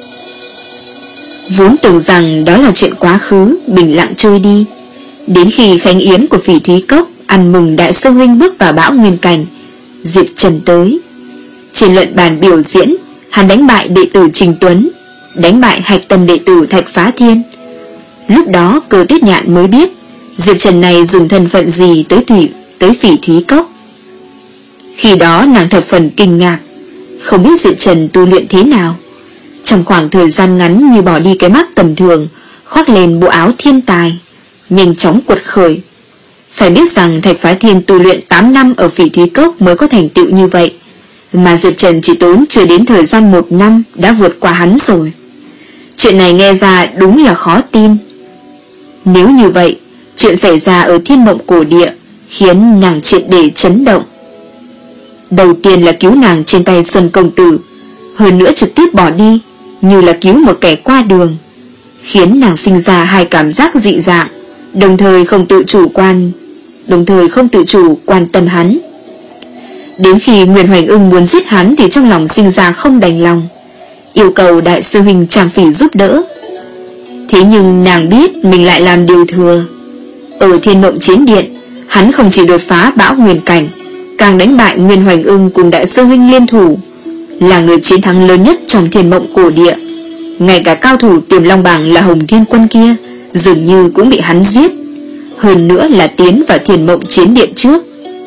Vốn tưởng rằng đó là chuyện quá khứ, bình lặng trôi đi. Đến khi khánh yến của Phỉ Thúy Cốc ăn mừng đại sư huynh bước vào Bão Nguyên Cảnh, Diệp Trần tới. Trên luận bàn biểu diễn, hắn đánh bại đệ tử Trình Tuấn, đánh bại hạch tâm đệ tử Thạch Phá Thiên. Lúc đó Cơ Tuyết Nhạn mới biết Diệp Trần này dùng thân phận gì tới thủy tới Phỉ Thúy Cốc. Khi đó nàng thập phần kinh ngạc, không biết Diệp Trần tu luyện thế nào, trong khoảng thời gian ngắn như bỏ đi cái mác tầm thường, khoác lên bộ áo thiên tài, nhanh chóng quật khởi. Phải biết rằng Thạch Phá Thiên tu luyện tám năm ở Phỉ Thúy Cốc mới có thành tựu như vậy, mà Diệp Trần chỉ tốn chưa đến thời gian một năm đã vượt qua hắn rồi. Chuyện này nghe ra đúng là khó tin. Nếu như vậy, chuyện xảy ra ở Thiên Mộng Cổ Địa khiến nàng triệt để chấn động. Đầu tiên là cứu nàng trên tay Xuân Công Tử, hơn nữa trực tiếp bỏ đi, như là cứu một kẻ qua đường, khiến nàng sinh ra hai cảm giác dị dạng, đồng thời không tự chủ quan, đồng thời không tự chủ quan tâm hắn. Đến khi Nguyên Hoành Ưng muốn giết hắn thì trong lòng sinh ra không đành lòng, yêu cầu đại sư huynh Tràng Phỉ giúp đỡ. Thế nhưng nàng biết mình lại làm điều thừa. Ở Thiên Mộng Chiến Điện, hắn không chỉ đột phá Bão Nguyên Cảnh, càng đánh bại Nguyên Hoành Ưng cùng đại sư huynh liên thủ, là người chiến thắng lớn nhất trong Thiên Mộng Cổ Địa. Ngay cả cao thủ Tiềm Long Bảng là Hồng Thiên Quân kia dường như cũng bị hắn giết, hơn nữa là tiến vào Thiên Mộng Chiến Điện trước.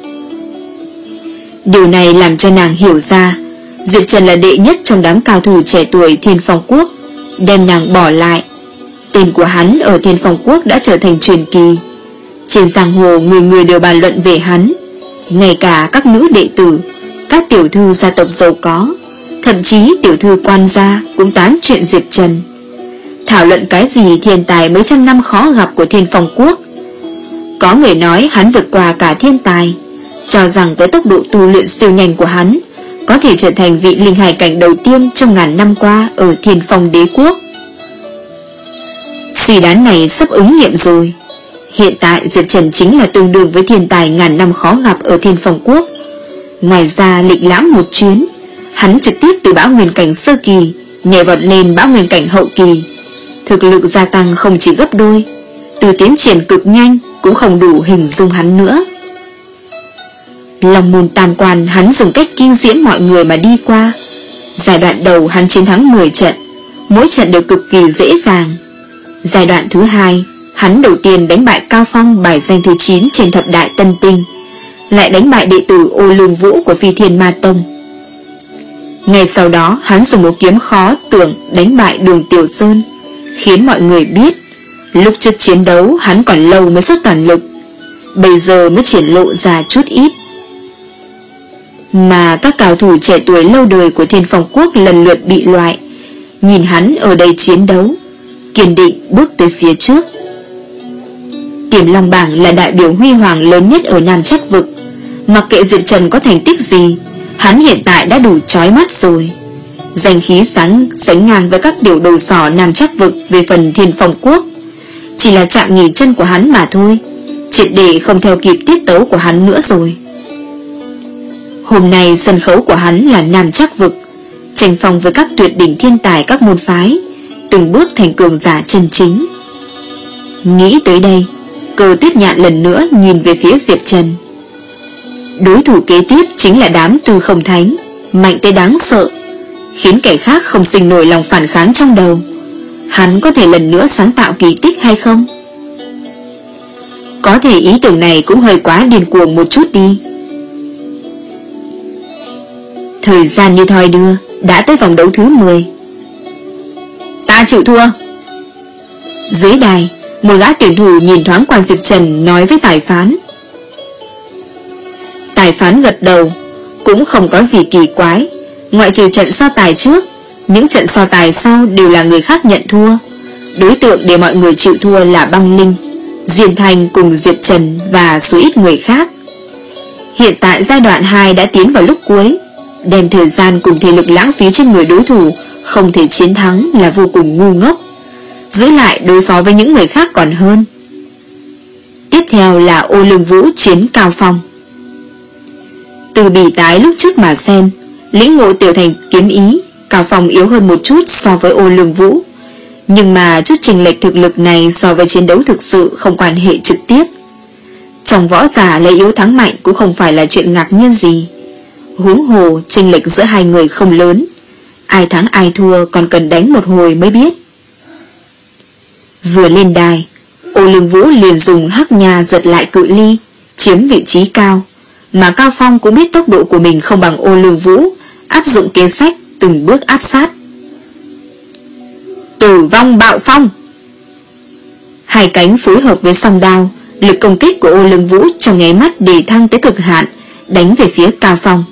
Điều này làm cho nàng hiểu ra Diệp Trần là đệ nhất trong đám cao thủ trẻ tuổi Thiên Phong Quốc, đem nàng bỏ lại. Tên của hắn ở Thiên Phong Quốc đã trở thành truyền kỳ. Trên giang hồ người người đều bàn luận về hắn, ngay cả các nữ đệ tử, các tiểu thư gia tộc giàu có, thậm chí tiểu thư quan gia cũng tán chuyện Diệp Trần, thảo luận cái gì thiên tài mấy trăm năm khó gặp của Thiên Phong Quốc. Có người nói hắn vượt qua cả thiên tài, cho rằng với tốc độ tu luyện siêu nhanh của hắn có thể trở thành vị linh hải cảnh đầu tiên trong ngàn năm qua ở Thiên Phong Đế Quốc. Suy đoán này sắp ứng nghiệm rồi. Hiện tại Diệp Trần chính là tương đương với thiên tài ngàn năm khó gặp ở Thiên Phong Quốc. Ngoài ra lịch lãm một chuyến, hắn trực tiếp từ Bão Nguyên Cảnh sơ kỳ nhảy vọt lên Bão Nguyên Cảnh hậu kỳ, thực lực gia tăng không chỉ gấp đôi, từ tiến triển cực nhanh cũng không đủ hình dung hắn nữa. Long môn tam quan hắn dùng cách kinh diễn mọi người mà đi qua. Giai đoạn đầu hắn chiến thắng mười trận, mỗi trận đều cực kỳ dễ dàng. Giai đoạn thứ hai, hắn đầu tiên đánh bại Cao Phong bài danh thứ chín trên thập đại tân tinh, lại đánh bại đệ tử Ô Lương Vũ của Phi Thiên Ma Tông. Ngay sau đó hắn dùng một kiếm khó tưởng đánh bại Đường Tiểu Sơn, khiến mọi người biết lúc trước chiến đấu hắn còn lâu mới xuất toàn lực, bây giờ mới triển lộ ra chút ít. Mà các cao thủ trẻ tuổi lâu đời của Thiên Phong Quốc lần lượt bị loại, nhìn hắn ở đây chiến đấu, kiên định bước tới phía trước. Tiềm Long Bảng là đại biểu huy hoàng lớn nhất ở Nam Trắc Vực, mặc kệ Diệp Trần có thành tích gì, hắn hiện tại đã đủ chói mắt rồi. Danh khí sáng sánh ngang với các tiểu đầu sỏ Nam Trắc Vực về phần Thiên Phong Quốc, chỉ là chạm nghỉ chân của hắn mà thôi, triệt để không theo kịp tiết tấu của hắn nữa rồi. Hôm nay sân khấu của hắn là Nam Trắc Vực, tranh phong với các tuyệt đỉnh thiên tài các môn phái, từng bước thành cường giả chân chính. Nghĩ tới đây, Cơ Tuyết Nhạn lần nữa nhìn về phía Diệp Trần. Đối thủ kế tiếp chính là đám Tư Không Thánh, mạnh tới đáng sợ, khiến kẻ khác không sinh nổi lòng phản kháng trong đầu. Hắn có thể lần nữa sáng tạo kỳ tích hay không? Có thể ý tưởng này cũng hơi quá điên cuồng một chút đi. Thời gian như thoi đưa, đã tới vòng đấu thứ mười. Ta chịu thua. Dưới đài, một gã tuyển thủ nhìn thoáng qua Diệp Trần nói với tài phán. Tài phán gật đầu, cũng không có gì kỳ quái. Ngoại trừ trận so tài trước, những trận so tài sau đều là người khác nhận thua. Đối tượng để mọi người chịu thua là Băng Linh, Diên Thành cùng Diệp Trần và số ít người khác. Hiện tại giai đoạn hai đã tiến vào lúc cuối, đem thời gian cùng thể lực lãng phí trên người đối thủ không thể chiến thắng là vô cùng ngu ngốc, giữ lại đối phó với những người khác còn hơn. Tiếp theo là Ô Lương Vũ chiến Cao Phong. Từ bỉ tái lúc trước mà xem, lĩnh ngộ tiểu thành kiếm ý, Cao Phong yếu hơn một chút so với Ô Lương Vũ, nhưng mà chút chênh lệch thực lực này so với chiến đấu thực sự không quan hệ trực tiếp. Trong võ giả lấy yếu thắng mạnh cũng không phải là chuyện ngạc nhiên gì. Huống hồ chênh lệch giữa hai người không lớn, ai thắng ai thua còn cần đánh một hồi mới biết. Vừa lên đài, Ô Lương Vũ liền dùng hắc nha giật lại cự ly, chiếm vị trí cao, mà Cao Phong cũng biết tốc độ của mình không bằng Ô Lương Vũ, áp dụng kế sách từng bước áp sát. Tử vong bạo phong. Hai cánh phối hợp với song đao, lực công kích của Ô Lương Vũ trong nháy mắt đề thăng tới cực hạn, đánh về phía Cao Phong.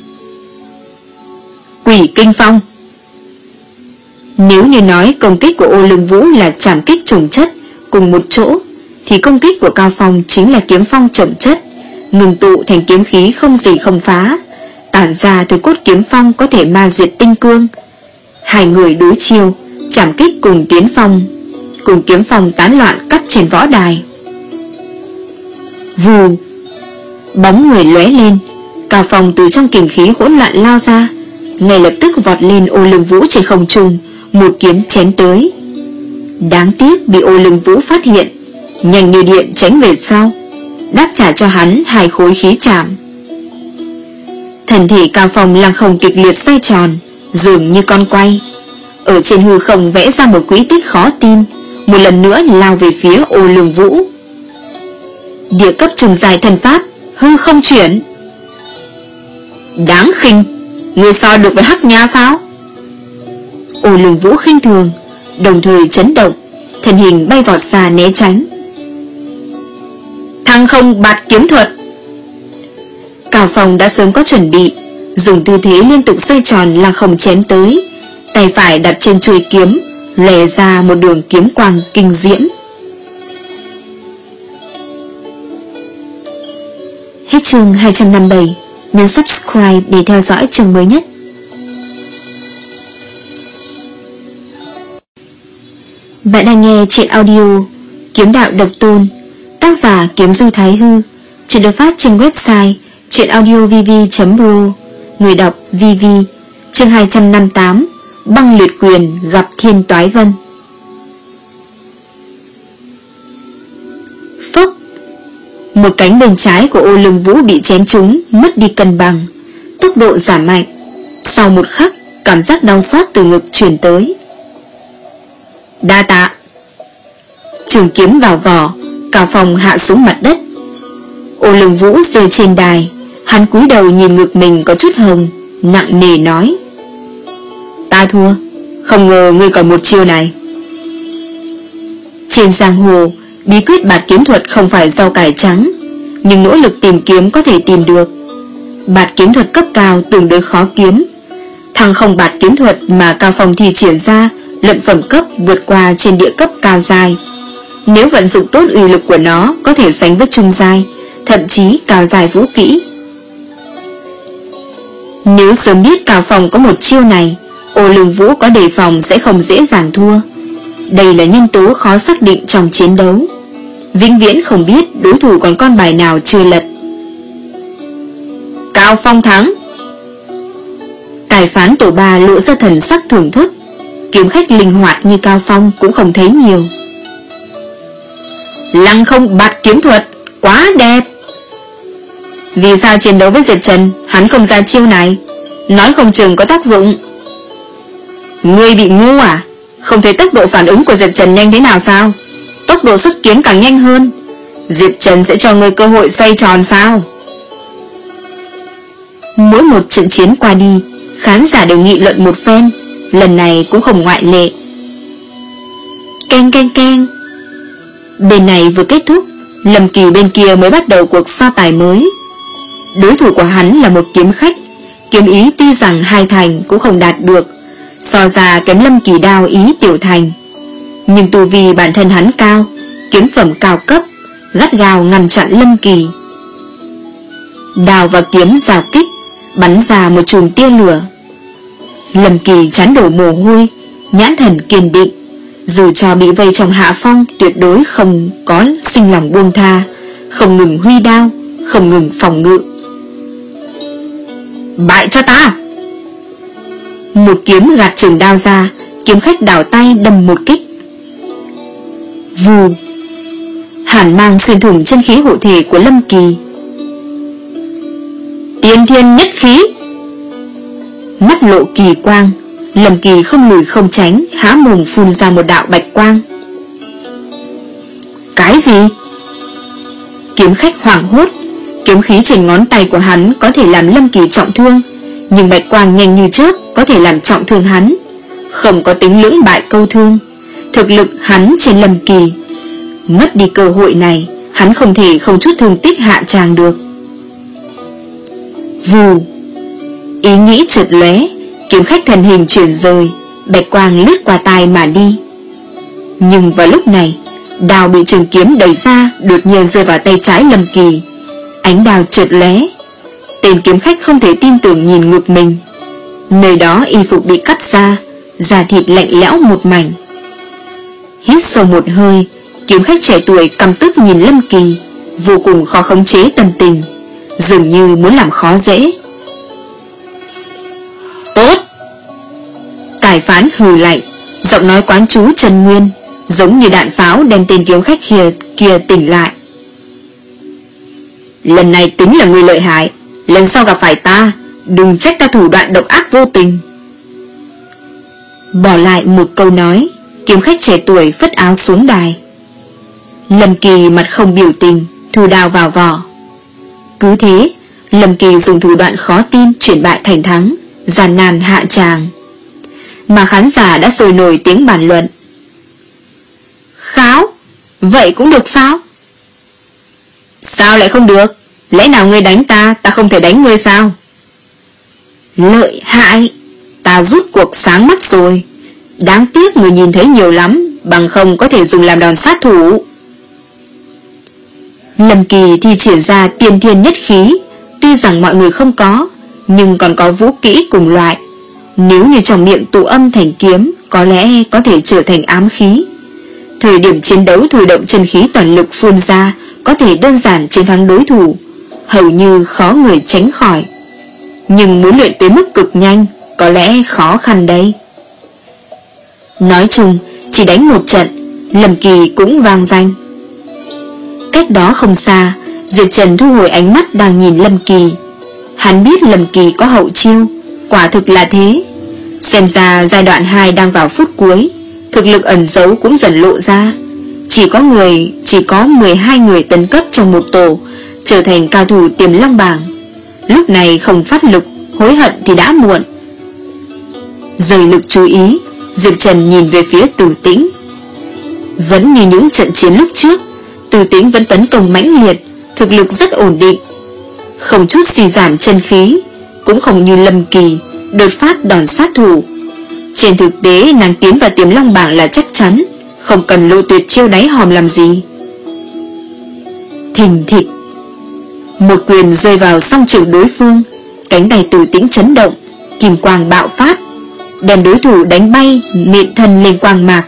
Quỷ kinh phong. Nếu như nói công kích của Ô Lương Vũ là trảm kích chồng chất cùng một chỗ, thì công kích của Cao Phong chính là kiếm phong chồng chất, ngừng tụ thành kiếm khí không gì không phá, tản ra từ cốt kiếm phong có thể ma diệt tinh cương. Hai người đối chiêu, trảm kích cùng tiến phong, cùng kiếm phong tán loạn cắt trên võ đài. Vù, bóng người lóe lên, Cao Phong từ trong kình khí hỗn loạn lao ra, ngay lập tức vọt lên Ô Lương Vũ trên không trung, một kiếm chém tới. Đáng tiếc bị Ô Lương Vũ phát hiện, nhanh như điện tránh về sau, đáp trả cho hắn hai khối khí chạm. Thân thể Cao Phong lăng không kịch liệt xoay tròn, dường như con quay, ở trên hư không vẽ ra một quỹ tích khó tin, một lần nữa lao về phía Ô Lương Vũ. Địa cấp trùng dài thần pháp, hư không chuyển. Đáng khinh, người so được với hắc nha sao? Ô Lương Vũ khinh thường, đồng thời chấn động, thân hình bay vọt xa né tránh. Thăng không bạt kiếm thuật. Cao Phong đã sớm có chuẩn bị, dùng tư thế liên tục xoay tròn lăng không chém tới, tay phải đặt trên chuôi kiếm, lòe ra một đường kiếm quang kinh diễm. Hết chương hai trăm năm mươi bảy, nhấn subscribe để theo dõi chương mới nhất. Bạn đang nghe truyện audio Kiếm Đạo Độc Tôn, tác giả Kiếm Du Thái Hư, truyện được phát trên website truyệnaudiovv chấm pro, người đọc vê vê. Chương hai trăm năm mươi tám, Băng Liệt Quyền gặp Thiên Toái Vân. Phốc, một cánh bên trái của Ô Lương Vũ bị chém trúng, mất đi cân bằng, tốc độ giảm mạnh. Sau một khắc, cảm giác đau xót từ ngực truyền tới. Đa tạ. Trường kiếm vào vỏ, Cao Phong hạ xuống mặt đất. Ô Lương Vũ rơi trên đài, hắn cúi đầu nhìn ngực mình có chút hồng, nặng nề nói: Ta thua, không ngờ ngươi còn một chiêu này. Trên giang hồ, bí quyết bạt kiếm thuật không phải rau cải trắng, nhưng nỗ lực tìm kiếm có thể tìm được. Bạt kiếm thuật cấp cao tương đối khó kiếm. Thằng không bạt kiếm thuật mà Cao Phong thi triển ra, luận phẩm cấp vượt qua trên địa cấp cao dài. Nếu vận dụng tốt uy lực của nó, có thể sánh với trung giai, thậm chí cao dài vũ kỹ. Nếu sớm biết Cao Phong có một chiêu này, Ô Lương Vũ có đề phòng sẽ không dễ dàng thua. Đây là nhân tố khó xác định trong chiến đấu, vĩnh viễn không biết đối thủ còn con bài nào chưa lật. Cao Phong thắng. Tài phán tổ ba lộ ra thần sắc thưởng thức, kiếm khách linh hoạt như Cao Phong cũng không thấy nhiều. Lăng không bạt kiếm thuật, quá đẹp. Vì sao chiến đấu với Diệp Trần hắn không ra chiêu này? Nói không chừng có tác dụng. Ngươi bị ngu à? Không thấy tốc độ phản ứng của Diệp Trần nhanh thế nào sao? Tốc độ xuất kiếm càng nhanh hơn. Diệp Trần sẽ cho ngươi cơ hội xoay tròn sao? Mỗi một trận chiến qua đi, khán giả đều nghị luận một phen, lần này cũng không ngoại lệ. Keng keng keng. Bên này vừa kết thúc, Lâm Kỳ bên kia mới bắt đầu cuộc so tài mới. Đối thủ của hắn là một kiếm khách, kiếm ý tuy rằng hai thành cũng không đạt được, so ra kém Lâm Kỳ đao ý tiểu thành. Nhưng tu vi bản thân hắn cao, kiếm phẩm cao cấp, gắt gao ngăn chặn Lâm Kỳ. Đao và kiếm giao kích, bắn ra một chùm tia lửa. Lâm Kỳ chán đổ mồ hôi, nhãn thần kiên định, dù cho bị vây trong hạ phong tuyệt đối không có sinh lòng buông tha, không ngừng huy đao, không ngừng phòng ngự. Bại cho ta! Một kiếm gạt trường đao ra, kiếm khách đảo tay đâm một kích. Vù! Hàn mang xuyên thủng chân khí hộ thể của Lâm Kỳ. Tiên thiên nhất khí! Mắt lộ kỳ quang, Lâm Kỳ không lùi không tránh, há mồm phun ra một đạo bạch quang. Cái gì? Kiếm khách hoảng hốt. Kiếm khí trên ngón tay của hắn có thể làm Lâm Kỳ trọng thương, nhưng bạch quang nhanh như chớp có thể làm trọng thương hắn, không có tính lưỡng bại câu thương. Thực lực hắn trên Lâm Kỳ, mất đi cơ hội này, hắn không thể không chút thương tích hạ tràng được. Vù, ý nghĩ chợt lóe, kiếm khách thân hình chuyển rời, bạch quang lướt qua tai mà đi. Nhưng vào lúc này, đao bị trường kiếm đẩy ra, đột nhiên rơi vào tay trái Lâm Kỳ. Ánh đao chợt lóe, tên kiếm khách không thể tin tưởng nhìn ngực mình. Nơi đó y phục bị cắt ra, da thịt lạnh lẽo một mảnh. Hít sâu một hơi, kiếm khách trẻ tuổi căm tức nhìn Lâm Kỳ, vô cùng khó khống chế tâm tình, dường như muốn làm khó dễ. Tốt! Tài phán hừ lạnh, giọng nói quán chú Trần Nguyên, giống như đạn pháo đem tên kiếm khách kia, kia tỉnh lại. Lần này tính là người lợi hại, lần sau gặp phải ta, đừng trách ta thủ đoạn độc ác vô tình. Bỏ lại một câu nói, kiếm khách trẻ tuổi phất áo xuống đài. Lâm Kỳ mặt không biểu tình, thu đao vào vỏ. Cứ thế, Lâm Kỳ dùng thủ đoạn khó tin chuyển bại thành thắng, gian nan hạ tràng. Mà khán giả đã sôi nổi tiếng bàn luận. Kháo, vậy cũng được sao? Sao lại không được? Lẽ nào ngươi đánh ta, ta không thể đánh ngươi sao? Lợi hại, ta rút cuộc sáng mắt rồi. Đáng tiếc người nhìn thấy nhiều lắm, bằng không có thể dùng làm đòn sát thủ. Lâm Kỳ thi triển ra tiên thiên nhất khí, tuy rằng mọi người không có, nhưng còn có vũ kỹ cùng loại. Nếu như trong miệng tụ âm thành kiếm, có lẽ có thể trở thành ám khí. Thời điểm chiến đấu thôi động chân khí toàn lực phun ra, có thể đơn giản chiến thắng đối thủ, hầu như khó người tránh khỏi. Nhưng muốn luyện tới mức cực nhanh, có lẽ khó khăn đấy. Nói chung, chỉ đánh một trận, Lâm Kỳ cũng vang danh. Cách đó không xa, Diệp Trần thu hồi ánh mắt đang nhìn Lâm Kỳ. Hắn biết Lâm Kỳ có hậu chiêu, quả thực là thế. Xem ra giai đoạn hai đang vào phút cuối, thực lực ẩn giấu cũng dần lộ ra. Chỉ có người, chỉ có mười hai người tấn cấp trong một tổ, trở thành cao thủ tiềm long bảng. Lúc này không phát lực, hối hận thì đã muộn. Rời lực chú ý, Diệp Trần nhìn về phía Từ Tĩnh. Vẫn như những trận chiến lúc trước, Từ Tĩnh vẫn tấn công mãnh liệt, thực lực rất ổn định, không chút suy giảm chân khí, cũng không như Lâm Kỳ đột phát đòn sát thủ. Trên thực tế nàng tiến vào tiềm long bảng là chắc chắn, không cần lộ tuyệt chiêu đáy hòm làm gì. Thình thịch, một quyền rơi vào song trường đối phương, cánh tay Từ Tĩnh chấn động, kim quang bạo phát, đem đối thủ đánh bay, nện thân lên quang mạc.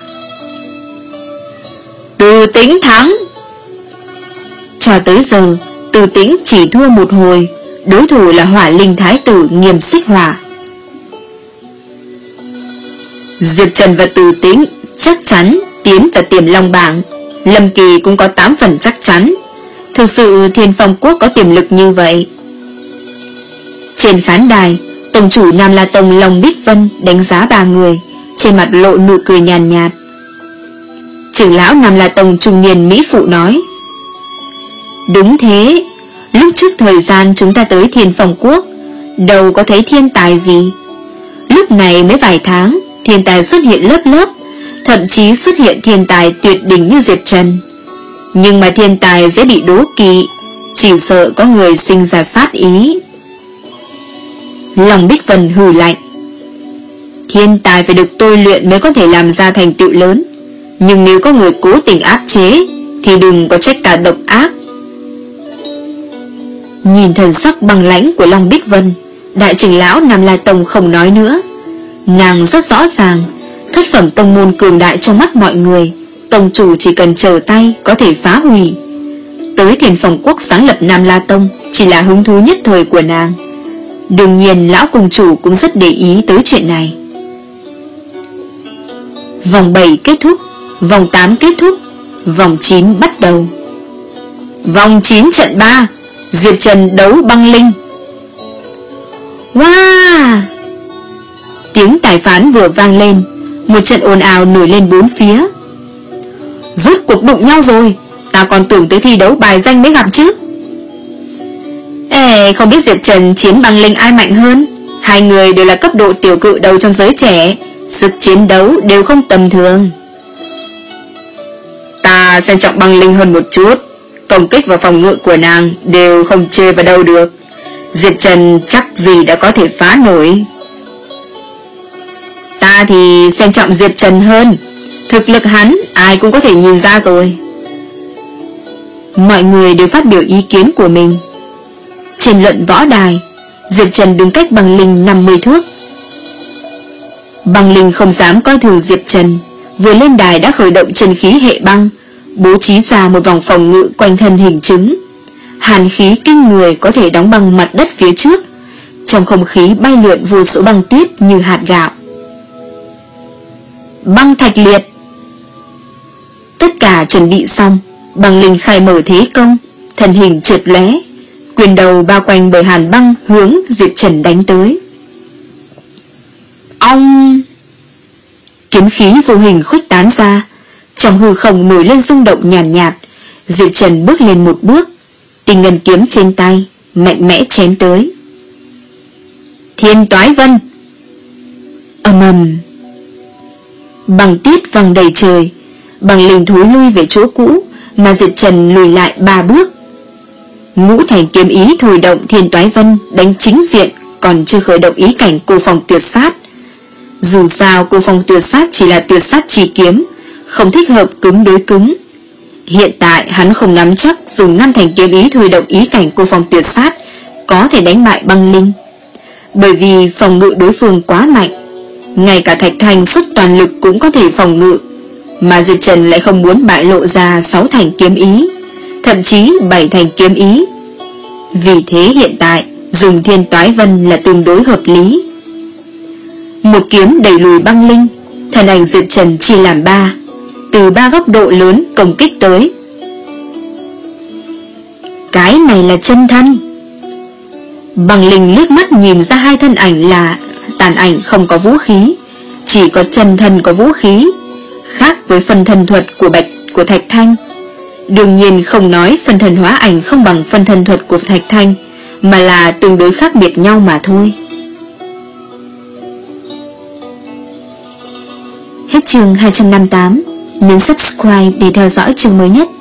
Từ Tĩnh thắng. Cho tới giờ, Từ Tĩnh chỉ thua một hồi, đối thủ là Hỏa Linh Thái tử Nghiêm Xích Hỏa. Diệp Trần và Từ Tĩnh chắc chắn tiến vào tiềm long bảng, Lâm Kỳ cũng có tám phần chắc chắn. Thực sự Thiên Phong Quốc có tiềm lực như vậy. Trên khán đài, tổng chủ Nam La Tông Long Bích Vân đánh giá ba người, trên mặt lộ nụ cười nhàn nhạt. Trưởng lão Nam La Tông trung niên mỹ phụ nói: Đúng thế, lúc trước thời gian chúng ta tới Thiên Phong Quốc, đâu có thấy thiên tài gì. Lúc này mới vài tháng, thiên tài xuất hiện lớp lớp, thậm chí xuất hiện thiên tài tuyệt đỉnh như Diệp Trần. Nhưng mà thiên tài dễ bị đố kỵ, chỉ sợ có người sinh ra sát ý. Long Bích Vân hừ lạnh: Thiên tài phải được tôi luyện mới có thể làm ra thành tựu lớn, nhưng nếu có người cố tình áp chế thì đừng có trách cả độc ác. Nhìn thần sắc băng lãnh của Long Bích Vân, đại trưởng lão Nam La Tông không nói nữa. Nàng rất rõ ràng, thất phẩm tông môn cường đại trong mắt mọi người, tông chủ chỉ cần trở tay có thể phá hủy. Tới Thiên Phong Quốc sáng lập Nam La Tông chỉ là hứng thú nhất thời của nàng. Đương nhiên lão cung chủ cũng rất để ý tới chuyện này. Vòng bảy kết thúc, vòng tám kết thúc, vòng chín bắt đầu. Vòng chín trận ba, Diệp Trần đấu băng linh. Wow! Tiếng tài phán vừa vang lên, một trận ồn ào nổi lên bốn phía. Rốt cuộc đụng nhau rồi, ta còn tưởng tới thi đấu bài danh mới gặp chứ. Ê, không biết Diệp Trần chiến băng linh ai mạnh hơn. Hai người đều là cấp độ tiểu cự đầu trong giới trẻ, sức chiến đấu đều không tầm thường. Ta xem trọng băng linh hơn một chút, công kích và phòng ngự của nàng đều không chê vào đâu được. Diệp Trần chắc gì đã có thể phá nổi. Ta thì xem trọng Diệp Trần hơn, thực lực hắn ai cũng có thể nhìn ra rồi. Mọi người đều phát biểu ý kiến của mình. Trên luận võ đài, Diệp Trần đứng cách băng linh năm mươi thước. Băng linh không dám coi thường Diệp Trần, vừa lên đài đã khởi động chân khí hệ băng, bố trí ra một vòng phòng ngự quanh thân hình trứng. Hàn khí kinh người có thể đóng băng mặt đất phía trước, trong không khí bay lượn vô số băng tuyết như hạt gạo. Băng thạch liệt. Tất cả chuẩn bị xong, băng linh khai mở thế công, thân hình trượt lóe, quyền đầu bao quanh bởi hàn băng hướng Diệp Trần đánh tới. Ong! Kiếm khí vô hình khuếch tán ra, trong hư không nổi lên rung động nhàn nhạt, nhạt. Diệp Trần bước lên một bước, tình ngân kiếm trên tay mạnh mẽ chém tới. Thiên Toái Vân! Ầm ầm! Băng tiết văng đầy trời, băng linh thối lui về chỗ cũ, mà Diệp Trần lùi lại ba bước. Ngũ thành kiếm ý thổi động Thiên Toái Vân đánh chính diện, còn chưa khởi động ý cảnh cô phòng tuyệt sát. Dù sao cô phòng tuyệt sát chỉ là tuyệt sát chỉ kiếm, không thích hợp cứng đối cứng. Hiện tại hắn không nắm chắc dùng năm thành kiếm ý thổi động ý cảnh cô phòng tuyệt sát có thể đánh bại băng linh, bởi vì phòng ngự đối phương quá mạnh, ngay cả Thạch Thanh xuất toàn lực cũng có thể phòng ngự, mà Diệp Trần lại không muốn bại lộ ra sáu thành kiếm ý, thậm chí bảy thành kiếm ý. Vì thế hiện tại dùng Thiên Toái Vân là tương đối hợp lý. Một kiếm đẩy lùi băng linh, thân ảnh Diệp Trần chia làm ba, từ ba góc độ lớn công kích tới. Cái này là chân thân. Băng linh liếc mắt nhìn ra hai thân ảnh là tàn ảnh không có vũ khí, chỉ có chân thân có vũ khí, khác với phân thân thuật của Bạch của Thạch Thanh. Đương nhiên không nói phân thân hóa ảnh không bằng phân thân thuật của Thạch Thanh, mà là tương đối khác biệt nhau mà thôi. Hết chương hai trăm năm mươi tám. Nhấn subscribe để theo dõi chương mới nhất.